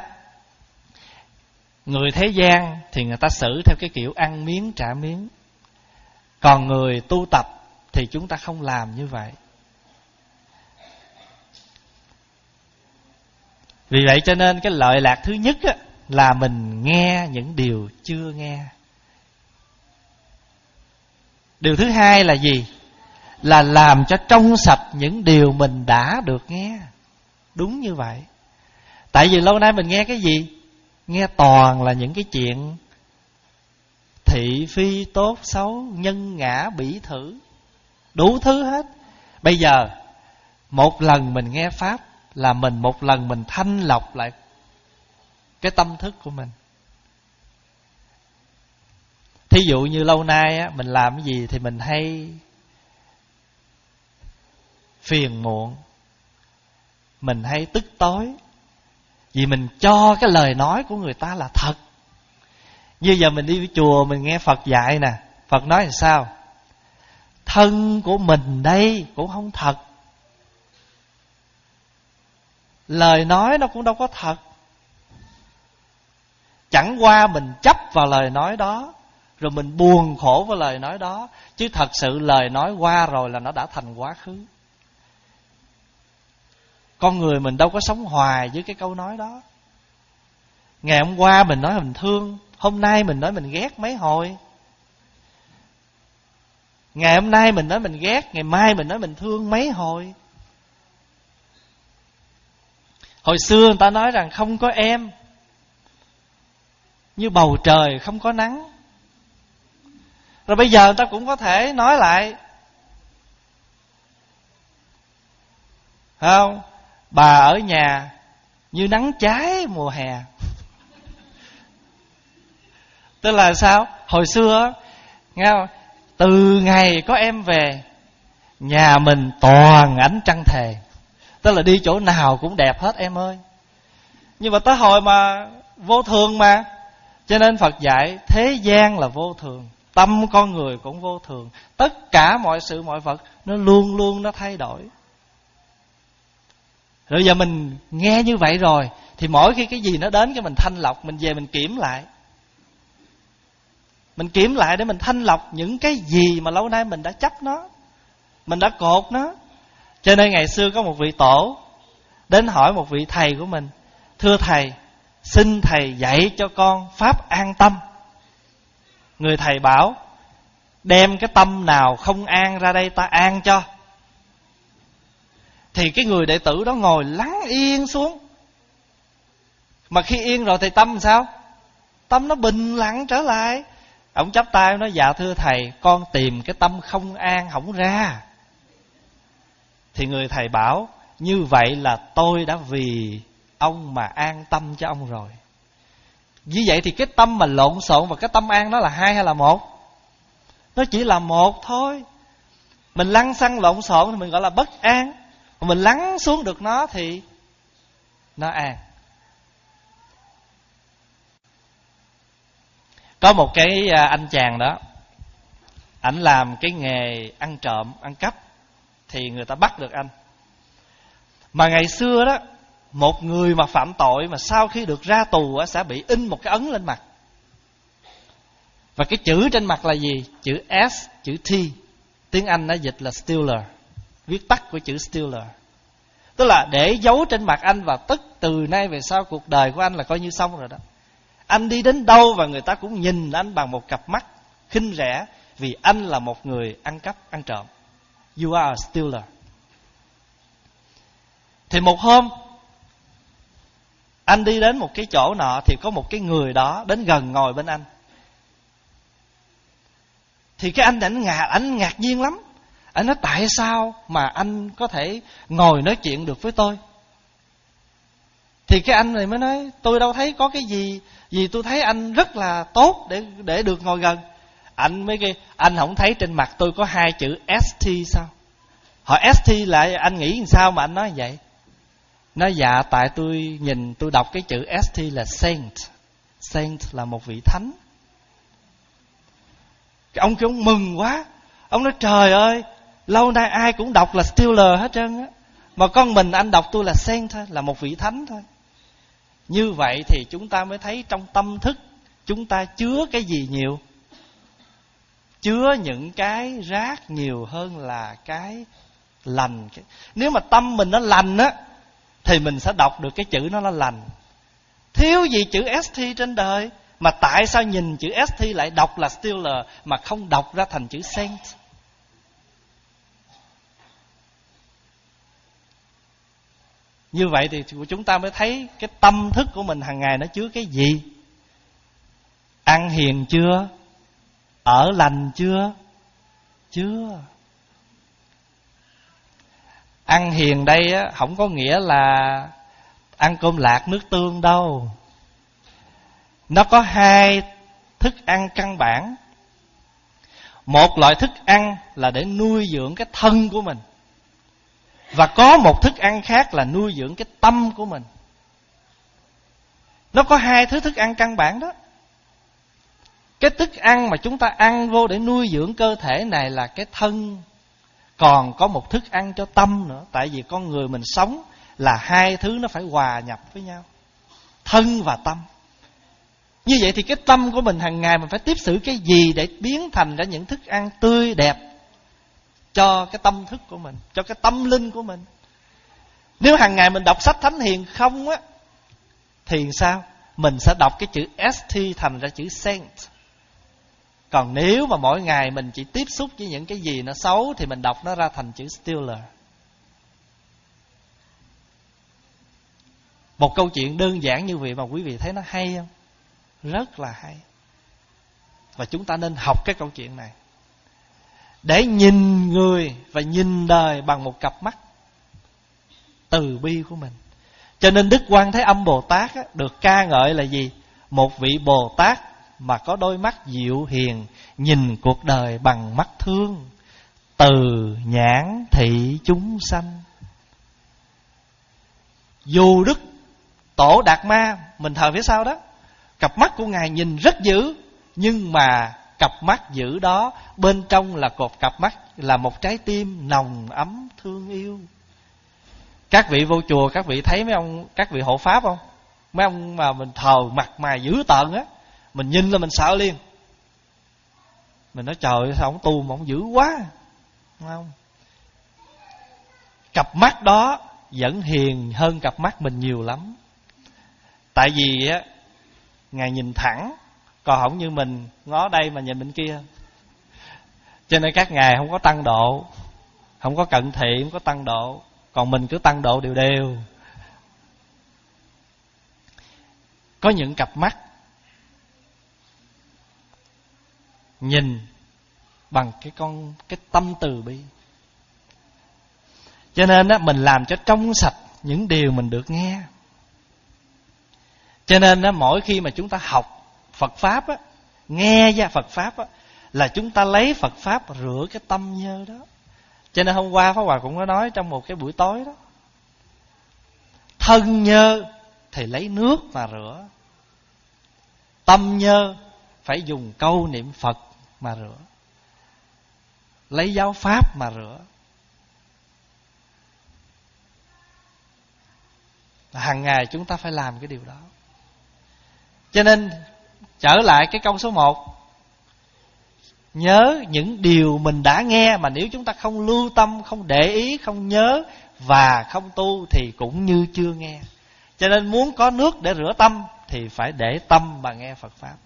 người thế gian thì người ta xử theo cái kiểu ăn miếng trả miếng. Còn người tu tập thì chúng ta không làm như vậy. Vì vậy cho nên cái lợi lạc thứ nhất á, là mình nghe những điều chưa nghe. Điều thứ hai là gì? Là làm cho trong sạch những điều mình đã được nghe. Đúng như vậy. Tại vì lâu nay mình nghe cái gì? Nghe toàn là những cái chuyện thị phi tốt xấu, nhân ngã bỉ thử, đủ thứ hết. Bây giờ một lần mình nghe Pháp là mình một lần mình thanh lọc lại cái tâm thức của mình. Thí dụ như lâu nay á, mình làm cái gì thì mình hay phiền muộn, mình hay tức tối, vì mình cho cái lời nói của người ta là thật. Như giờ mình đi với chùa, mình nghe Phật dạy nè, Phật nói là sao? Thân của mình đây cũng không thật, lời nói nó cũng đâu có thật. Chẳng qua mình chấp vào lời nói đó, rồi mình buồn khổ với lời nói đó. Chứ thật sự lời nói qua rồi là nó đã thành quá khứ. Con người mình đâu có sống hoài với cái câu nói đó. Ngày hôm qua mình nói mình thương, hôm nay mình nói mình ghét mấy hồi. Ngày hôm nay mình nói mình ghét, ngày mai mình nói mình thương mấy hồi. Hồi xưa người ta nói rằng không có em như bầu trời không có nắng. Rồi bây giờ người ta cũng có thể nói lại, không? Bà ở nhà như nắng cháy mùa hè. Tức là sao? Hồi xưa Nghe không? Từ ngày có em về, nhà mình toàn ánh trăng thề. Tức là đi chỗ nào cũng đẹp hết em ơi. Nhưng mà tới hồi mà vô thường mà, cho nên Phật dạy thế gian là vô thường, tâm con người cũng vô thường. Tất cả mọi sự mọi vật nó luôn luôn nó thay đổi. Rồi giờ mình nghe như vậy rồi, thì mỗi khi cái gì nó đến cái mình thanh lọc, mình về mình kiểm lại. Mình kiểm lại để mình thanh lọc những cái gì mà lâu nay mình đã chấp nó, mình đã cột nó. Cho nên ngày xưa có một vị tổ đến hỏi một vị thầy của mình: thưa thầy, xin thầy dạy cho con pháp an tâm. Người thầy bảo: đem cái tâm nào không an ra đây ta an cho. Thì cái người đệ tử đó ngồi lắng yên xuống. Mà khi yên rồi thì tâm làm sao? Tâm nó bình lặng trở lại. Ông chắp tay nói: dạ thưa thầy, con tìm cái tâm không an không ra. Thì người thầy bảo: như vậy là tôi đã vì ông mà an tâm cho ông rồi. Như vậy thì cái tâm mà lộn xộn và cái tâm an nó là hai hay là một? Nó chỉ là một thôi. Mình lăn xăng lộn xộn thì mình gọi là bất an. Mà mình lắng xuống được nó thì nó an. Có một cái anh chàng đó, ảnh làm cái nghề ăn trộm, ăn cắp. Thì người ta bắt được anh. Mà ngày xưa đó, một người mà phạm tội mà sau khi được ra tù sẽ bị in một cái ấn lên mặt. Và cái chữ trên mặt là gì? Chữ S, chữ T. Tiếng Anh nó dịch là Stealer, viết tắt của chữ Stealer. Tức là để giấu trên mặt anh, và tức từ nay về sau cuộc đời của anh là coi như xong rồi đó. Anh đi đến đâu và người ta cũng nhìn anh bằng một cặp mắt khinh rẻ, vì anh là một người ăn cắp, ăn trộm. You are a stealer. Thì một hôm anh đi đến một cái chỗ nọ, thì có một cái người đó đến gần ngồi bên anh. Thì cái anh ảnh ngạc, anh ngạc nhiên lắm. Anh nói: tại sao mà anh có thể ngồi nói chuyện được với tôi? Thì cái anh này mới nói: tôi đâu thấy có cái gì, vì tôi thấy anh rất là tốt để để được ngồi gần. Anh mới kêu: anh không thấy trên mặt tôi có hai chữ S T sao? Hỏi S T lại anh nghĩ làm sao mà anh nói vậy? Nói: dạ tại tôi nhìn tôi đọc cái chữ S T là Saint. Saint là một vị thánh. Cái ông kia ông mừng quá. Ông nói: trời ơi, lâu nay ai cũng đọc là Stealer hết trơn á, mà con mình anh đọc tôi là Saint thôi, là một vị thánh thôi. Như vậy thì chúng ta mới thấy trong tâm thức chúng ta chứa cái gì nhiều? Chứa những cái rác nhiều hơn là cái lành. Nếu mà tâm mình nó lành á, thì mình sẽ đọc được cái chữ nó là lành. Thiếu gì chữ S T trên đời, mà tại sao nhìn chữ S T lại đọc là Stealer mà không đọc ra thành chữ Saint? Như vậy thì chúng ta mới thấy cái tâm thức của mình hàng ngày nó chứa cái gì. Ăn hiền chưa? Ở lành chưa? Chưa. Ăn hiền đây á, không có nghĩa là ăn cơm lạc nước tương đâu. Nó có hai thức ăn căn bản. Một loại thức ăn là để nuôi dưỡng cái thân của mình, và có một thức ăn khác là nuôi dưỡng cái tâm của mình. Nó có hai thứ thức ăn căn bản đó. Cái thức ăn mà chúng ta ăn vô để nuôi dưỡng cơ thể này là cái thân. Còn có một thức ăn cho tâm nữa. Tại vì con người mình sống là hai thứ nó phải hòa nhập với nhau, thân và tâm. Như vậy thì cái tâm của mình hàng ngày mình phải tiếp xử cái gì để biến thành ra những thức ăn tươi đẹp cho cái tâm thức của mình, cho cái tâm linh của mình. Nếu hàng ngày mình đọc sách thánh hiền không á, thì sao? Mình sẽ đọc cái chữ S T thành ra chữ Saint. Còn nếu mà mỗi ngày mình chỉ tiếp xúc với những cái gì nó xấu, thì mình đọc nó ra thành chữ Stealer. Một câu chuyện đơn giản như vậy mà quý vị thấy nó hay không? Rất là hay. Và chúng ta nên học cái câu chuyện này để nhìn người và nhìn đời bằng một cặp mắt từ bi của mình. Cho nên Đức Quan Thế Âm Bồ Tát á, được ca ngợi là gì? Một vị Bồ Tát mà có đôi mắt dịu hiền, nhìn cuộc đời bằng mắt thương, từ nhãn thị chúng sanh. Dù Đức Tổ Đạt Ma mình thờ phía sau đó, cặp mắt của Ngài nhìn rất dữ, nhưng mà cặp mắt dữ đó bên trong là cột cặp mắt là một trái tim nồng ấm thương yêu. Các vị vô chùa, các vị thấy mấy ông, các vị hộ pháp không? Mấy ông mà mình thờ mặt mày dữ tợn á, mình nhìn là mình sợ liền. Mình nói trời ơi, sao ông tu mà ông dữ quá, đúng không? Cặp mắt đó vẫn hiền hơn cặp mắt mình nhiều lắm. Tại vì á, Ngài nhìn thẳng, còn không như mình ngó đây mà nhìn bên kia. Cho nên các ngài không có tăng độ, không có cận thị, không có tăng độ. Còn mình cứ tăng độ đều đều. Có những cặp mắt nhìn bằng cái con cái tâm từ bi. Cho nên á, mình làm cho trong sạch những điều mình được nghe. Cho nên á, mỗi khi mà chúng ta học Phật Pháp á, nghe ra Phật Pháp á, là chúng ta lấy Phật Pháp rửa cái tâm nhơ đó. Cho nên hôm qua Pháp Hòa cũng có nói trong một cái buổi tối đó, thân nhơ thì lấy nước mà rửa, tâm nhơ phải dùng câu niệm Phật mà rửa, lấy giáo Pháp mà rửa. Hàng ngày chúng ta phải làm cái điều đó. Cho nên trở lại cái câu số một, nhớ những điều mình đã nghe, mà nếu chúng ta không lưu tâm, không để ý, không nhớ và không tu thì cũng như chưa nghe. Cho nên muốn có nước để rửa tâm thì phải để tâm mà nghe Phật Pháp.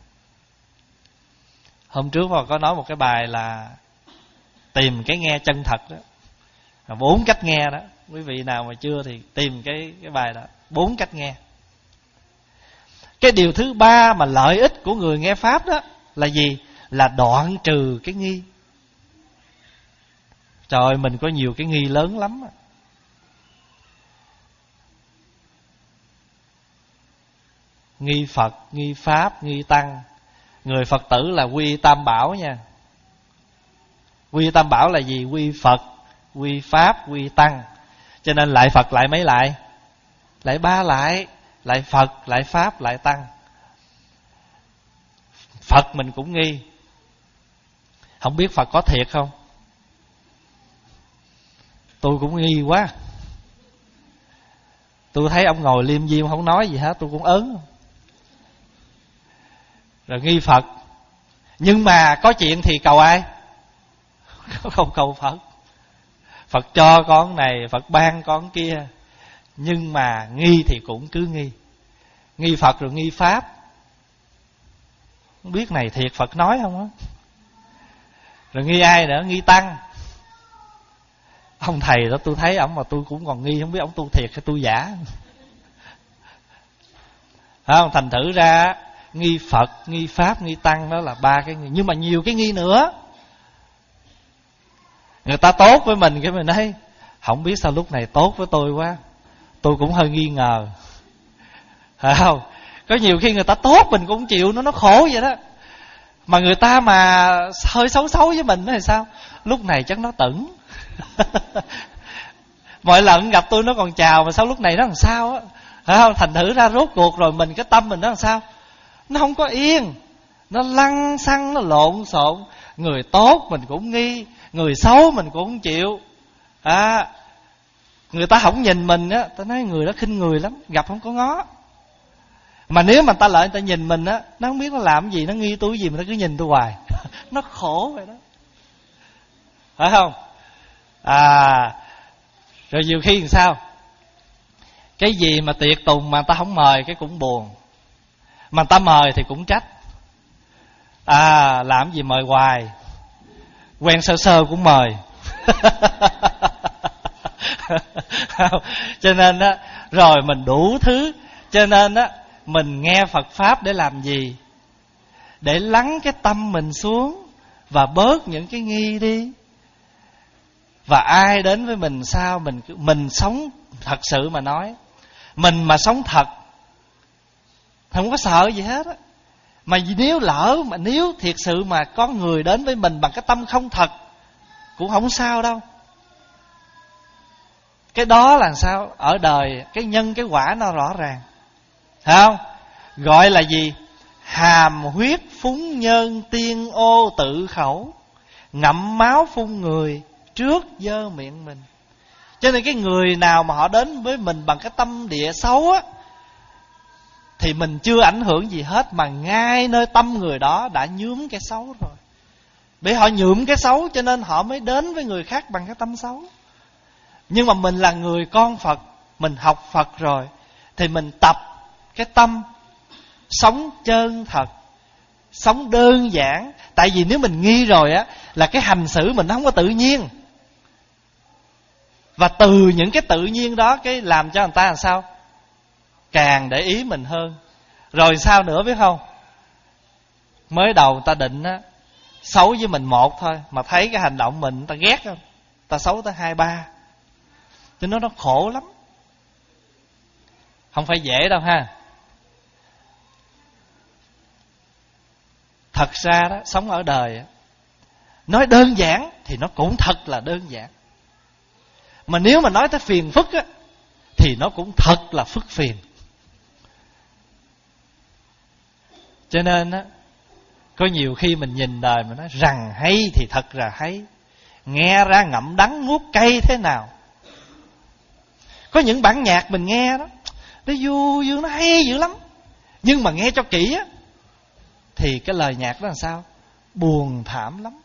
Hôm trước mà có nói một cái bài là tìm cái nghe chân thật đó, bốn cách nghe đó. Quý vị nào mà chưa thì tìm cái cái bài đó, bốn cách nghe. Cái điều thứ ba mà lợi ích của người nghe Pháp đó là gì? Là đoạn trừ cái nghi. Trời ơi, mình có nhiều cái nghi lớn lắm. Nghi Phật, nghi Pháp, nghi Tăng. Người Phật tử là quy Tam Bảo nha. Quy Tam Bảo là gì? Quy Phật, quy Pháp, quy Tăng. Cho nên lại Phật lại mấy lại? Lại ba lại. Lại Phật, lại Pháp, lại Tăng. Phật mình cũng nghi. Không biết Phật có thiệt không? Tôi cũng nghi quá. Tôi thấy ông ngồi liêm diêm không nói gì hết, tôi cũng ớn. Rồi nghi Phật. Nhưng mà có chuyện thì cầu ai? Không cầu Phật. Phật cho con này, Phật ban con kia. Nhưng mà nghi thì cũng cứ nghi. Nghi Phật rồi nghi Pháp. Không biết này thiệt Phật nói không á. Rồi nghi ai nữa? Nghi Tăng. Ông thầy đó tôi thấy ổng mà tôi cũng còn nghi, không biết ổng tu thiệt hay tu giả. Không, thành thử ra nghi Phật, nghi Pháp, nghi Tăng đó là ba cái nghi. Nhưng mà nhiều cái nghi nữa. Người ta tốt với mình cái mình nói không biết sao lúc này tốt với tôi quá, tôi cũng hơi nghi ngờ. Phải không? Có nhiều khi người ta tốt mình cũng chịu, nó nó khổ vậy đó. Mà người ta mà hơi xấu xấu với mình thì sao? Lúc này chắc nó tửng. Mọi lần gặp tôi nó còn chào, mà sao lúc này nó làm sao á? Phải không? Thành thử ra rốt cuộc rồi mình, cái tâm mình nó làm sao? Nó không có yên, nó lăng xăng, nó lộn xộn. Người tốt mình cũng nghi, người xấu mình cũng không chịu. À, người ta không nhìn mình á, ta nói người đó khinh người lắm, gặp không có ngó. Mà nếu mà ta lại người ta nhìn mình á, nó không biết nó làm gì, nó nghi tôi gì mà nó cứ nhìn tôi hoài. Nó khổ vậy đó. Phải không? À, rồi nhiều khi làm sao? Cái gì mà tiệc tùng mà ta không mời cái cũng buồn, mà ta mời thì cũng trách. À, làm gì mời hoài, quen sơ sơ cũng mời. Cho nên á, rồi mình đủ thứ. Cho nên á, mình nghe Phật Pháp để làm gì? Để lắng cái tâm mình xuống và bớt những cái nghi đi. Và ai đến với mình sao mình mình sống thật sự mà nói, mình mà sống thật không có sợ gì hết á. Mà nếu lỡ mà nếu thiệt sự mà có người đến với mình bằng cái tâm không thật cũng không sao đâu. Cái đó là sao? Ở đời cái nhân cái quả nó rõ ràng, phải không? Gọi là gì? Hàm huyết phúng nhân tiên ô tự khẩu, ngậm máu phun người trước dơ miệng mình. Cho nên cái người nào mà họ đến với mình bằng cái tâm địa xấu á, thì mình chưa ảnh hưởng gì hết, mà ngay nơi tâm người đó đã nhuốm cái xấu rồi. Bởi họ nhuộm cái xấu cho nên họ mới đến với người khác bằng cái tâm xấu. Nhưng mà mình là người con Phật, mình học Phật rồi, thì mình tập cái tâm sống chân thật, sống đơn giản. Tại vì nếu mình nghi rồi á, là cái hành xử mình nó không có tự nhiên. Và từ những cái tự nhiên đó, cái làm cho người ta làm sao? Càng để ý mình hơn. Rồi sao nữa biết không? Mới đầu người ta định á, xấu với mình một thôi, mà thấy cái hành động mình người ta ghét không? người ta xấu tới hai ba. Cho nó nó khổ lắm. Không phải dễ đâu ha. Thật ra đó, sống ở đời nói đơn giản thì nó cũng thật là đơn giản. Mà nếu mà nói tới phiền phức á, thì nó cũng thật là phức phiền. Cho nên á, có nhiều khi mình nhìn đời mà nói rằng hay thì thật là hay, nghe ra ngậm đắng nuốt cay thế nào. Có những bản nhạc mình nghe đó, nó vui vui, nó hay dữ lắm. Nhưng mà nghe cho kỹ á, thì cái lời nhạc đó là sao? Buồn thảm lắm.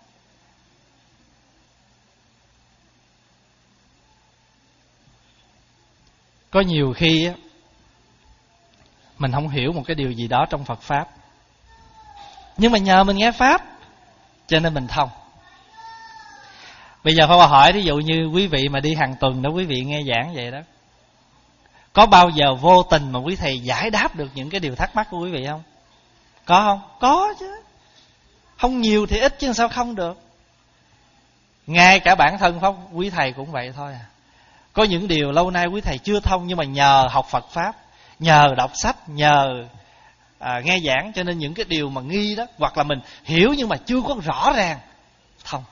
Có nhiều khi á, mình không hiểu một cái điều gì đó trong Phật Pháp, nhưng mà nhờ mình nghe Pháp cho nên mình thông. Bây giờ phải hỏi, ví dụ như quý vị mà đi hàng tuần đó, quý vị nghe giảng vậy đó, có bao giờ vô tình mà quý thầy giải đáp được những cái điều thắc mắc của quý vị không? Có không? Có chứ. Không nhiều thì ít chứ sao không được. Ngay cả bản thân Pháp quý thầy cũng vậy thôi à. Có những điều lâu nay quý thầy chưa thông, nhưng mà nhờ học Phật Pháp, nhờ đọc sách, nhờ à, nghe giảng, cho nên những cái điều mà nghi đó, hoặc là mình hiểu nhưng mà chưa có rõ ràng, thông.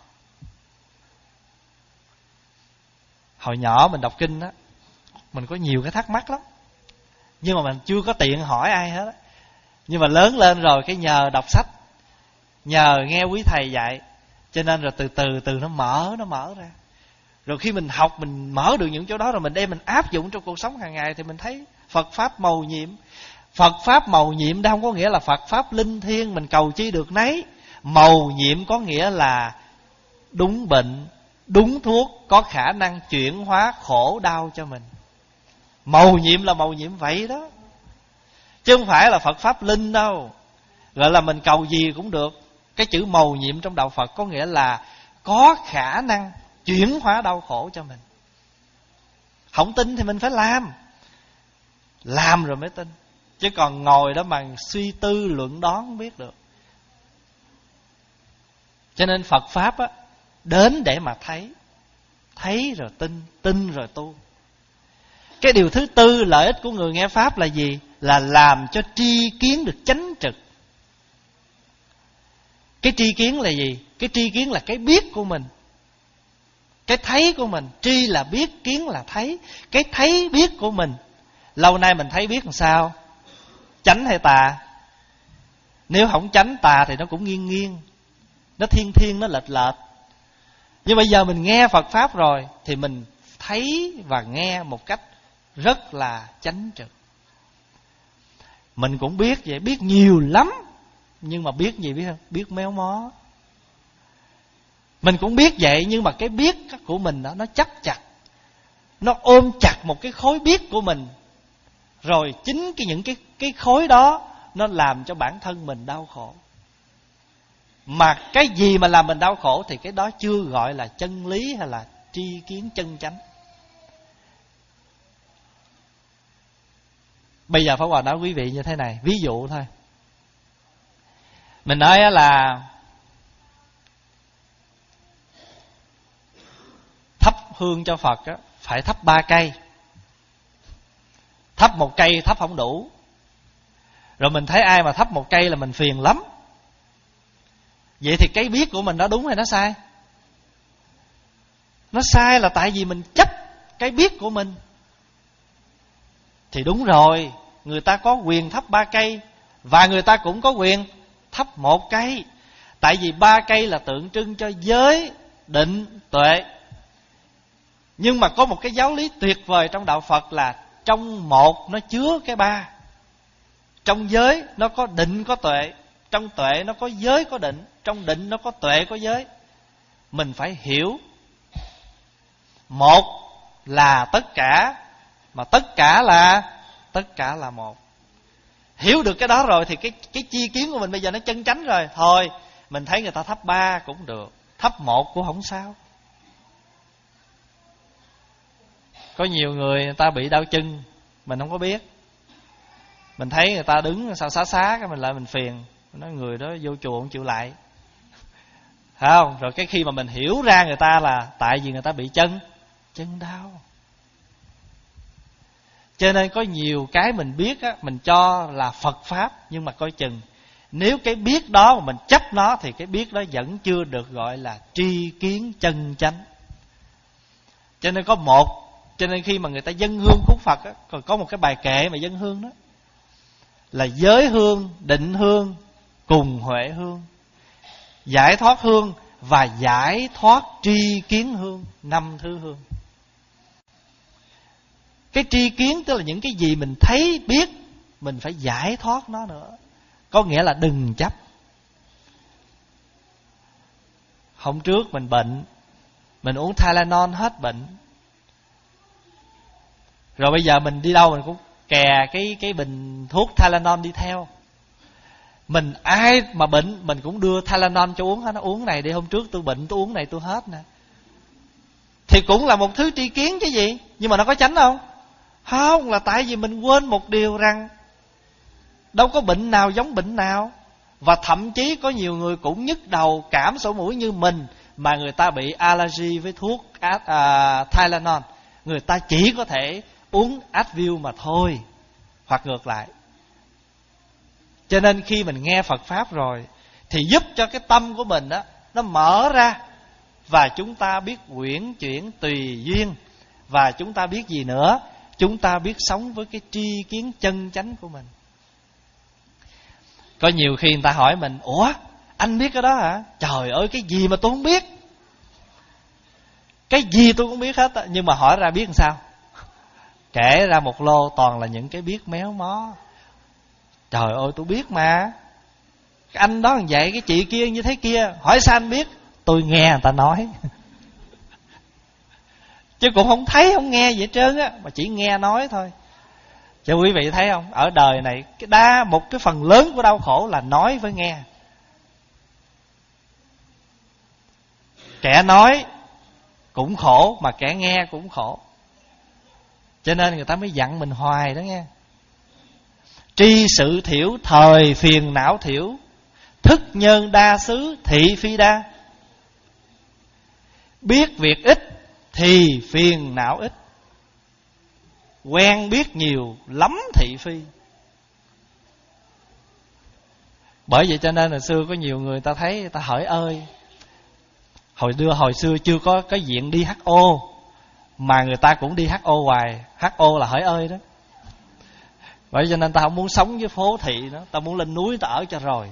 Hồi nhỏ mình đọc kinh đó, mình có nhiều cái thắc mắc lắm, nhưng mà mình chưa có tiện hỏi ai hết. Nhưng mà lớn lên rồi, cái nhờ đọc sách, nhờ nghe quý thầy dạy, cho nên rồi từ từ từ nó mở, nó mở ra. Rồi khi mình học, mình mở được những chỗ đó, rồi mình đem mình áp dụng trong cuộc sống hàng ngày, thì mình thấy Phật Pháp mầu nhiệm. Phật Pháp mầu nhiệm đâu không có nghĩa là Phật Pháp linh thiêng, mình cầu chi được nấy. Mầu nhiệm có nghĩa là đúng bệnh, đúng thuốc, có khả năng chuyển hóa khổ đau cho mình. Mầu nhiệm là mầu nhiệm vậy đó, chứ không phải là Phật Pháp linh đâu. Gọi là mình cầu gì cũng được. Cái chữ mầu nhiệm trong đạo Phật có nghĩa là có khả năng chuyển hóa đau khổ cho mình. Không tin thì mình phải làm, làm rồi mới tin. Chứ còn ngồi đó mà suy tư luận đoán không biết được. Cho nên Phật Pháp á, đến để mà thấy, thấy rồi tin, tin rồi tu. Cái điều thứ tư lợi ích của người nghe Pháp là gì? Là làm cho tri kiến được chánh trực. Cái tri kiến là gì? Cái tri kiến là cái biết của mình, cái thấy của mình. Tri là biết, kiến là thấy. Cái thấy biết của mình, lâu nay mình thấy biết làm sao? Chánh hay tà? Nếu không chánh tà thì nó cũng nghiêng nghiêng, nó thiên thiên, nó lệch lệch. Nhưng bây giờ mình nghe Phật Pháp rồi, thì mình thấy và nghe một cách rất là chánh trực. Mình cũng biết vậy, biết nhiều lắm, nhưng mà biết gì biết không? Biết méo mó. Mình cũng biết vậy, nhưng mà cái biết của mình đó, nó chấp chặt, nó ôm chặt một cái khối biết của mình. Rồi chính cái những cái, cái khối đó nó làm cho bản thân mình đau khổ. Mà cái gì mà làm mình đau khổ thì cái đó chưa gọi là chân lý hay là tri kiến chân chánh. Bây giờ Pháp Hòa nói quý vị như thế này, ví dụ thôi. Mình nói là thắp hương cho Phật á, phải thắp ba cây. Thắp một cây thắp không đủ. Rồi mình thấy ai mà thắp một cây là mình phiền lắm. Vậy thì cái biết của mình nó đúng hay nó sai? Nó sai là tại vì mình chấp cái biết của mình. Thì đúng rồi, người ta có quyền thắp ba cây, và người ta cũng có quyền thắp một cây. Tại vì ba cây là tượng trưng cho giới, định, tuệ. Nhưng mà có một cái giáo lý tuyệt vời trong đạo Phật là trong một nó chứa cái ba. Trong giới nó có định có tuệ, trong tuệ nó có giới có định, trong định nó có tuệ có giới. Mình phải hiểu một là tất cả, mà tất cả là tất cả là một. Hiểu được cái đó rồi thì cái cái chi kiến của mình bây giờ nó chân chánh rồi. Thôi mình thấy người ta thắp ba cũng được, thắp một cũng không sao. Có nhiều người người ta bị đau chân, mình không có biết. Mình thấy người ta đứng sao xá xá, cái mình lại mình phiền. Mình nói người đó vô chùa không chịu lại, phải không? Rồi cái khi mà mình hiểu ra người ta là tại vì người ta bị chân chân đau. Cho nên có nhiều cái mình biết á, mình cho là Phật Pháp, nhưng mà coi chừng nếu cái biết đó mà mình chấp nó thì cái biết đó vẫn chưa được gọi là tri kiến chân chánh. Cho nên có một Cho nên khi mà người ta dâng hương cúng Phật á, còn có một cái bài kệ mà dâng hương đó là giới hương, định hương cùng huệ hương, giải thoát hương và giải thoát tri kiến hương, năm thứ hương. Cái tri kiến tức là những cái gì mình thấy biết, mình phải giải thoát nó nữa. Có nghĩa là đừng chấp. Hôm trước mình bệnh, mình uống Tylenol hết bệnh. Rồi bây giờ mình đi đâu mình cũng kè cái cái bình thuốc Tylenol đi theo. Mình ai mà bệnh mình cũng đưa Tylenol cho uống hết. Nó uống này đi, hôm trước tôi bệnh tôi uống này tôi hết nè. Thì cũng là một thứ tri kiến chứ gì. Nhưng mà nó có chánh không? Không, là tại vì mình quên một điều rằng đâu có bệnh nào giống bệnh nào. Và thậm chí có nhiều người cũng nhức đầu, cảm sổ mũi như mình, mà người ta bị allergy với thuốc uh, Tylenol. Người ta chỉ có thể uống Advil mà thôi, hoặc ngược lại. Cho nên khi mình nghe Phật Pháp rồi thì giúp cho cái tâm của mình đó, nó mở ra, và chúng ta biết uyển chuyển tùy duyên. Và chúng ta biết gì nữa? Chúng ta biết sống với cái tri kiến chân chánh của mình. Có nhiều khi người ta hỏi mình: ủa anh biết cái đó hả? Trời ơi, cái gì mà tôi không biết. Cái gì tôi cũng biết hết. Nhưng mà hỏi ra biết làm sao? Kể ra một lô toàn là những cái biết méo mó. Trời ơi, tôi biết mà, cái anh đó như vậy, cái chị kia như thế kia. Hỏi sao anh biết? Tôi nghe người ta nói chứ cũng không thấy không nghe gì hết trơn á, mà chỉ nghe nói thôi. Cho quý vị thấy không, ở đời này cái đa một cái phần lớn của đau khổ là nói với nghe. Kẻ nói cũng khổ, mà kẻ nghe cũng khổ. Cho nên người ta mới dặn mình hoài đó nghe. Tri sự thiểu, thời phiền não thiểu. Thức nhân đa xứ, thị phi đa. Biết việc ít thì phiền não ít. Quen biết nhiều lắm thị phi. Bởi vậy cho nên hồi xưa có nhiều người ta thấy người ta hỏi ơi. Hồi đưa hồi xưa chưa có cái diện đi hát o, mà người ta cũng đi hát o hoài. hát o là hỏi ơi đó. Bởi cho nên ta không muốn sống với phố thị đó, ta muốn lên núi ta ở cho rồi.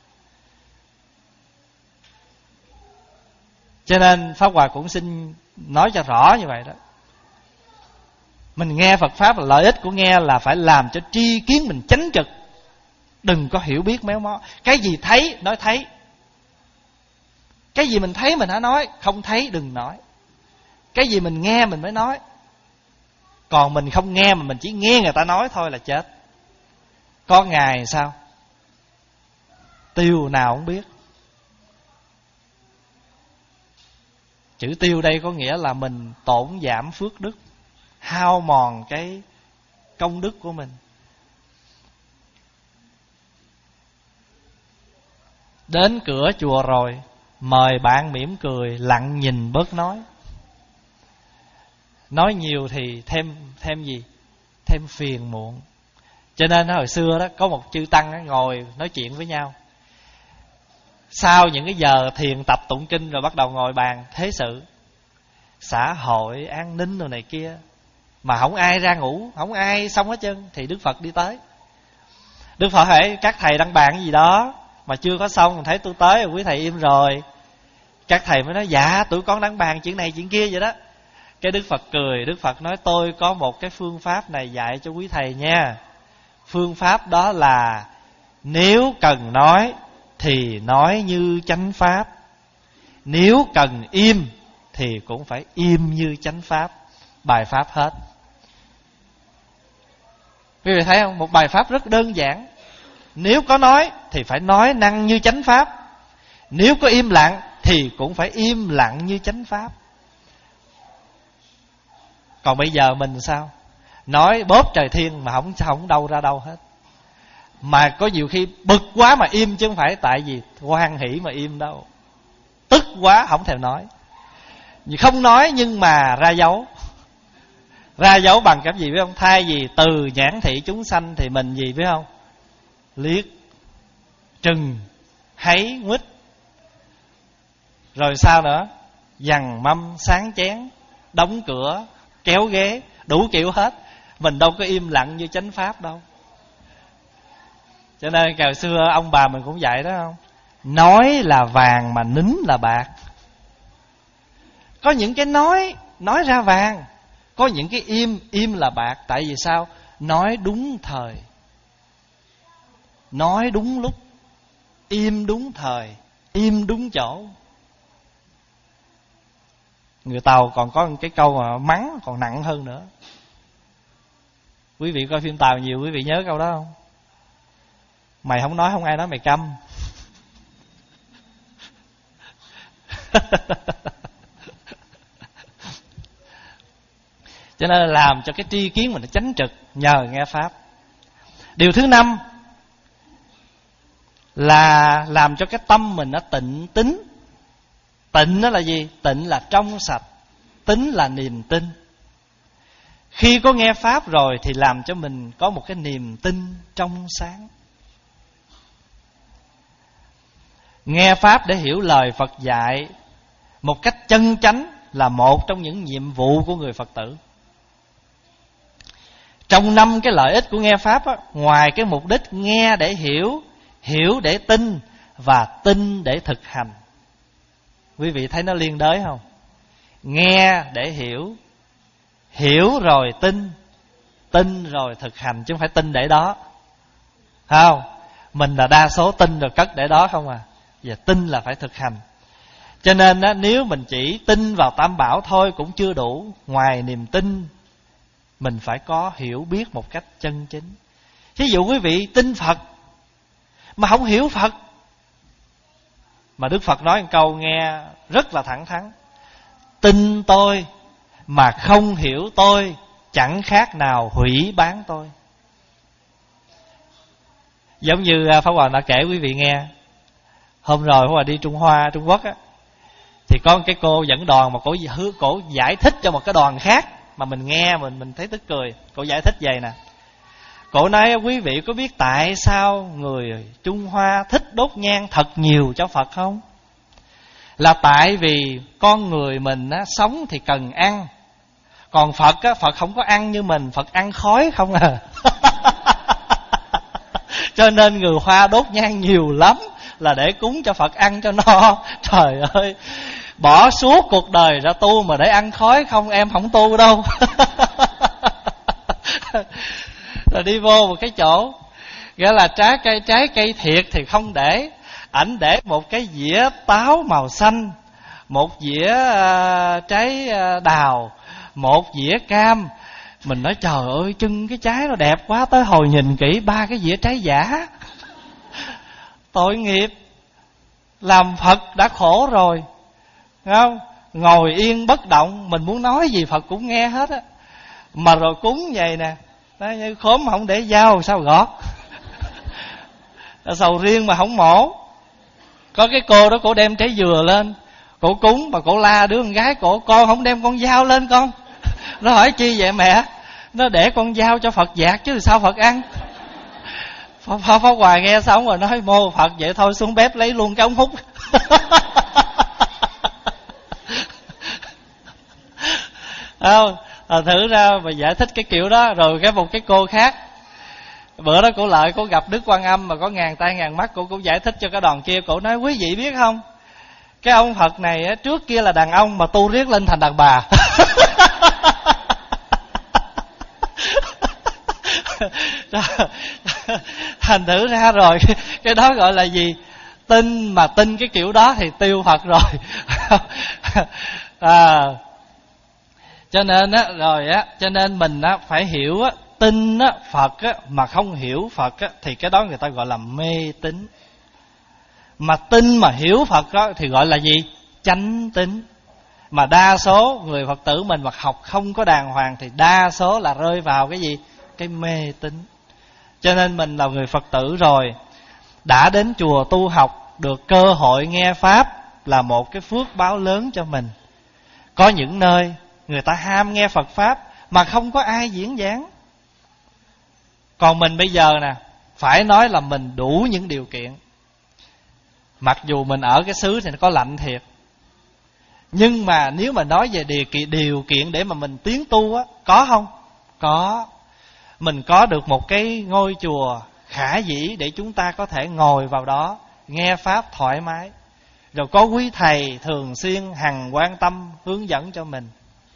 Cho nên Pháp Hòa cũng xin nói cho rõ như vậy đó. Mình nghe Phật Pháp là lợi ích của nghe là phải làm cho tri kiến mình chánh trực. Đừng có hiểu biết méo mó. Cái gì thấy nói thấy. Cái gì mình thấy mình hãy nói, không thấy đừng nói. Cái gì mình nghe mình mới nói. Còn mình không nghe mà mình chỉ nghe người ta nói thôi là chết. Có ngày sao? Tiêu nào không biết. Chữ tiêu đây có nghĩa là mình tổn giảm phước đức, hao mòn cái công đức của mình. Đến cửa chùa rồi, mời bạn mỉm cười, lặng nhìn bớt nói. Nói nhiều thì thêm thêm gì? Thêm phiền muộn. Cho nên hồi xưa đó có một chư tăng đó, ngồi nói chuyện với nhau. Sau những cái giờ thiền tập tụng kinh rồi bắt đầu ngồi bàn thế sự, xã hội, an ninh rồi này kia, mà không ai ra ngủ, không ai xong hết trơn. Thì Đức Phật đi tới. Đức Phật hỏi các thầy đăng bàn cái gì đó mà chưa có xong, thấy tôi tới rồi quý thầy im rồi. Các thầy mới nói dạ tụi con đăng bàn chuyện này chuyện kia vậy đó. Cái Đức Phật cười, Đức Phật nói tôi có một cái phương pháp này dạy cho quý thầy nha. Phương pháp đó là nếu cần nói thì nói như chánh pháp, nếu cần im thì cũng phải im như chánh pháp. Bài pháp hết. Quý vị thấy không? Một bài pháp rất đơn giản. Nếu có nói thì phải nói năng như chánh pháp, nếu có im lặng thì cũng phải im lặng như chánh pháp. Còn bây giờ mình sao? Nói bóp trời thiên mà không không đâu ra đâu hết. Mà có nhiều khi bực quá mà im, chứ không phải tại vì hoan hỷ mà im đâu. Tức quá không thèm nói. Không nói nhưng mà ra dấu. Ra dấu bằng cái gì biết không? Thay vì từ nhãn thị chúng sanh thì mình gì biết không? Liếc, trừng, háy, nguýt. Rồi sao nữa? Dằn mâm, sáng chén, đóng cửa, kéo ghế, đủ kiểu hết. Mình đâu có im lặng như chánh pháp đâu. Cho nên ngày xưa ông bà mình cũng dạy đó không? Nói là vàng mà nín là bạc. Có những cái nói, nói ra vàng. Có những cái im, im là bạc. Tại vì sao? Nói đúng thời, nói đúng lúc, im đúng thời, im đúng chỗ. Người Tàu còn có một cái câu mà mắng còn nặng hơn nữa. Quý vị coi phim Tàu nhiều, quý vị nhớ câu đó không? Mày không nói không ai nói mày câm. Cho nên là làm cho cái tri kiến mình nó chánh trực nhờ nghe pháp. Điều thứ năm là làm cho cái tâm mình nó tịnh tín. Tịnh đó là gì? Tịnh là trong sạch, tín là niềm tin. Khi có nghe pháp rồi thì làm cho mình có một cái niềm tin trong sáng. Nghe pháp để hiểu lời Phật dạy một cách chân chánh là một trong những nhiệm vụ của người Phật tử. Trong năm cái lợi ích của nghe pháp á, ngoài cái mục đích nghe để hiểu, hiểu để tin và tin để thực hành. Quý vị thấy nó liên đới không? Nghe để hiểu, hiểu rồi tin, tin rồi thực hành, chứ không phải tin để đó. Không? Mình là đa số tin rồi cất để đó không à. Và tin là phải thực hành. Cho nên á, nếu mình chỉ tin vào Tam Bảo thôi cũng chưa đủ. Ngoài niềm tin, mình phải có hiểu biết một cách chân chính. Ví dụ quý vị tin Phật mà không hiểu Phật, mà Đức Phật nói một câu nghe rất là thẳng thắn: tin tôi mà không hiểu tôi, chẳng khác nào hủy bán tôi. Giống như Pháp Hòa đã kể quý vị nghe, hôm rồi Pháp Hòa đi Trung Hoa, Trung Quốc á, thì có một cái cô dẫn đoàn mà cổ hứa cổ giải thích cho một cái đoàn khác mà mình nghe mình mình thấy tức cười. Cổ giải thích vậy nè. Cổ nói quý vị có biết tại sao người Trung Hoa thích đốt nhang thật nhiều cho Phật không? Là tại vì con người mình á, sống thì cần ăn. Còn Phật á, Phật không có ăn như mình, Phật ăn khói không à. Cho nên người Hoa đốt nhang nhiều lắm, là để cúng cho Phật ăn cho no. Trời ơi, bỏ suốt cuộc đời ra tu mà để ăn khói không, em không tu đâu. Rồi đi vô một cái chỗ, nghĩa là trái cây trái cây thiệt thì không để. Ảnh để một cái dĩa táo màu xanh, một dĩa uh, trái uh, đào, một dĩa cam. Mình nói trời ơi, trưng cái trái nó đẹp quá, tới hồi nhìn kỹ ba cái dĩa trái giả. Tội nghiệp. Làm Phật đã khổ rồi, không? Ngồi yên bất động, mình muốn nói gì Phật cũng nghe hết á. Mà rồi cúng vậy nè, nói như khóm không để dao sao gọt. Sầu riêng mà không mổ. Có cái cô đó, cổ đem trái dừa lên, cổ cúng mà cổ la đứa con gái cổ: con không đem con dao lên con. Nó hỏi chi vậy mẹ? Nó để con dao cho Phật dạt chứ sao Phật ăn. Pháp, Pháp, Pháp Hoài nghe xong rồi nói mô Phật vậy thôi xuống bếp lấy luôn cái ống hút. Không, à, thử ra mà giải thích cái kiểu đó. Rồi cái một cái cô khác, bữa đó cổ lại cổ gặp Đức Quan Âm mà có ngàn tay ngàn mắt, cổ cũng giải thích cho cái đoàn kia. Cổ nói quý vị biết không, cái ông Phật này á, trước kia là đàn ông mà tu riết lên thành đàn bà. Thành thử ra rồi cái đó gọi là gì? Tin mà tin cái kiểu đó thì tiêu Phật rồi. À, cho nên á, rồi á, cho nên mình á phải hiểu á, tin á Phật á mà không hiểu Phật á thì cái đó người ta gọi là mê tín. Mà tin mà hiểu Phật á thì gọi là gì? Chánh tín. Mà đa số người Phật tử mình mà học không có đàng hoàng thì đa số là rơi vào cái gì? Cái mê tín. Cho nên mình là người Phật tử rồi, đã đến chùa tu học, được cơ hội nghe Pháp là một cái phước báo lớn cho mình. Có những nơi người ta ham nghe Phật Pháp mà không có ai diễn giảng. Còn mình bây giờ nè, phải nói là mình đủ những điều kiện. Mặc dù mình ở cái xứ thì nó có lạnh thiệt, nhưng mà nếu mà nói về điều kiện, điều kiện để mà mình tiến tu á, có không? Có. Mình có được một cái ngôi chùa khả dĩ để chúng ta có thể ngồi vào đó nghe Pháp thoải mái. Rồi có quý thầy thường xuyên hằng quan tâm hướng dẫn cho mình.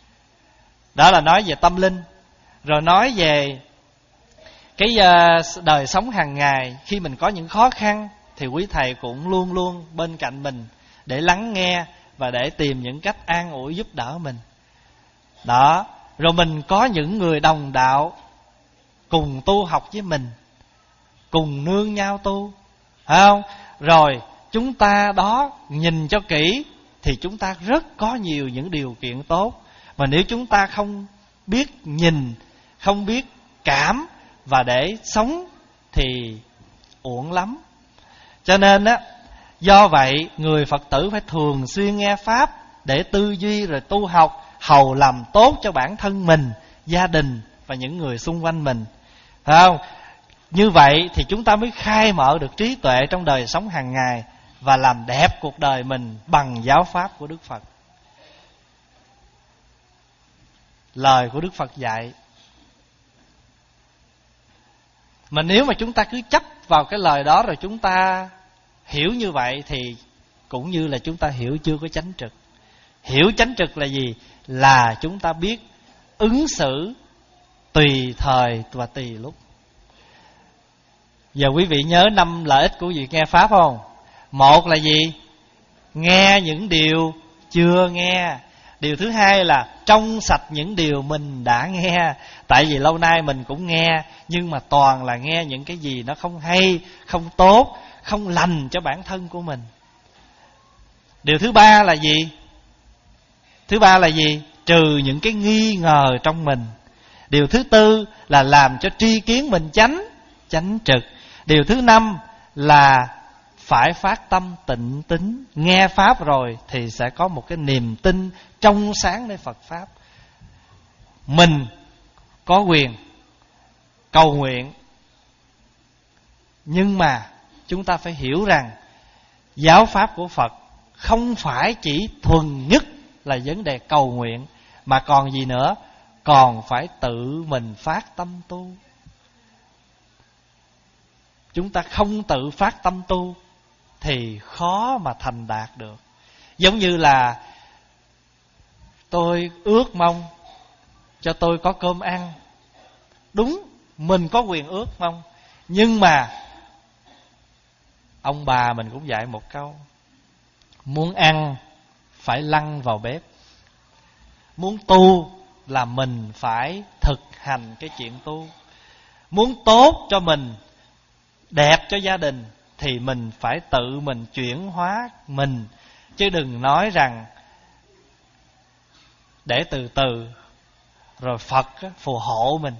Đó là nói về tâm linh. Rồi nói về cái đời sống hàng ngày, khi mình có những khó khăn thì quý thầy cũng luôn luôn bên cạnh mình để lắng nghe và để tìm những cách an ủi giúp đỡ mình. Đó. Rồi mình có những người đồng đạo cùng tu học với mình, cùng nương nhau tu, phải không? Rồi chúng ta đó nhìn cho kỹ thì chúng ta rất có nhiều những điều kiện tốt. Mà nếu chúng ta không biết nhìn, không biết cảm và để sống thì uổng lắm. Cho nên á, do vậy người Phật tử phải thường xuyên nghe Pháp để tư duy rồi tu học, hầu làm tốt cho bản thân mình, gia đình và những người xung quanh mình, phải không? Như vậy thì chúng ta mới khai mở được trí tuệ trong đời sống hàng ngày và làm đẹp cuộc đời mình bằng giáo pháp của Đức Phật. Lời của Đức Phật dạy. Mà nếu mà chúng ta cứ chấp vào cái lời đó rồi chúng ta hiểu như vậy thì cũng như là chúng ta hiểu chưa có chánh trực. Hiểu chánh trực là gì? Là chúng ta biết ứng xử tùy thời và tùy lúc. Giờ quý vị nhớ năm lợi ích của việc nghe Pháp không? Một là gì? Nghe những điều chưa nghe. Điều thứ hai là trong sạch những điều mình đã nghe. Tại vì lâu nay mình cũng nghe, nhưng mà toàn là nghe những cái gì nó không hay, không tốt, không lành cho bản thân của mình. Điều thứ ba là gì? Thứ ba là gì? Trừ những cái nghi ngờ trong mình. Điều thứ tư là làm cho tri kiến mình chánh, chánh trực. Điều thứ năm là phải phát tâm tịnh tín. Nghe Pháp rồi thì sẽ có một cái niềm tin trong sáng nơi Phật Pháp. Mình có quyền cầu nguyện, nhưng mà chúng ta phải hiểu rằng giáo pháp của Phật không phải chỉ thuần nhất là vấn đề cầu nguyện, mà còn gì nữa? Còn phải tự mình phát tâm tu. Chúng ta không tự phát tâm tu thì khó mà thành đạt được. Giống như là tôi ước mong cho tôi có cơm ăn. Đúng, mình có quyền ước mong. Nhưng mà ông bà mình cũng dạy một câu: muốn ăn phải lăn vào bếp. Muốn tu là mình phải thực hành cái chuyện tu. Muốn tốt cho mình, đẹp cho gia đình thì mình phải tự mình chuyển hóa mình. Chứ đừng nói rằng để từ từ rồi Phật phù hộ mình.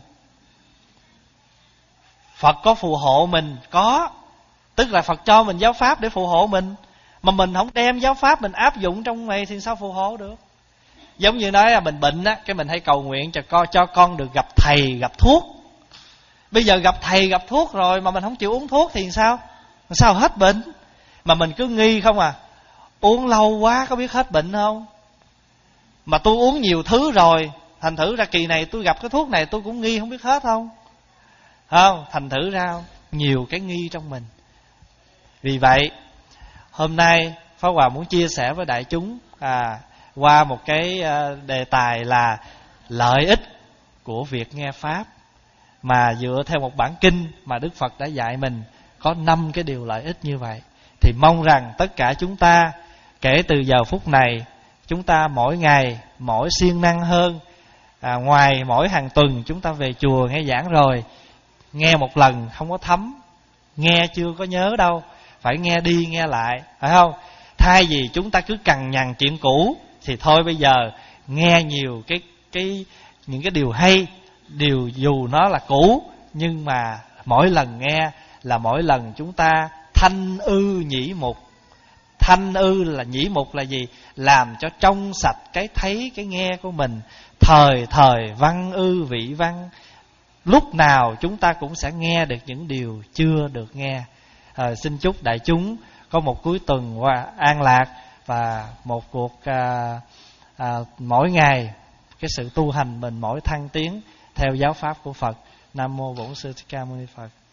Phật có phù hộ mình? Có. Tức là Phật cho mình giáo pháp để phù hộ mình, mà mình không đem giáo pháp mình áp dụng trong này thì sao phù hộ được? Giống như nói là mình bệnh á, cái mình hay cầu nguyện cho con, cho con được gặp thầy, gặp thuốc. Bây giờ gặp thầy gặp thuốc rồi mà mình không chịu uống thuốc thì sao? Sao hết bệnh? Mà mình cứ nghi không à. Uống lâu quá có biết hết bệnh không? Mà tôi uống nhiều thứ rồi, thành thử ra kỳ này tôi gặp cái thuốc này tôi cũng nghi không biết hết không? Không, thành thử ra nhiều cái nghi trong mình. Vì vậy hôm nay Pháp Hòa muốn chia sẻ với đại chúng à, qua một cái đề tài là lợi ích của việc nghe Pháp, mà dựa theo một bản kinh mà Đức Phật đã dạy mình có năm cái điều lợi ích như vậy. Thì mong rằng tất cả chúng ta kể từ giờ phút này, chúng ta mỗi ngày mỗi siêng năng hơn. à, Ngoài mỗi hàng tuần chúng ta về chùa nghe giảng rồi, nghe một lần không có thấm, nghe chưa có nhớ đâu, phải nghe đi nghe lại, phải không? Thay vì chúng ta cứ cằn nhằn chuyện cũ, thì thôi bây giờ nghe nhiều cái cái những cái điều hay, điều dù nó là cũ, nhưng mà mỗi lần nghe là mỗi lần chúng ta thanh ư nhĩ mục. Thanh ư là nhĩ mục là gì? Làm cho trong sạch cái thấy cái nghe của mình. Thời thời văn ư vị văn. Lúc nào chúng ta cũng sẽ nghe được những điều chưa được nghe. à, Xin chúc đại chúng có một cuối tuần an lạc, và một cuộc à, à, mỗi ngày cái sự tu hành mình mỗi thăng tiến theo giáo pháp của Phật. Nam mô Bổn Sư Thích Ca Mâu Ni Phật.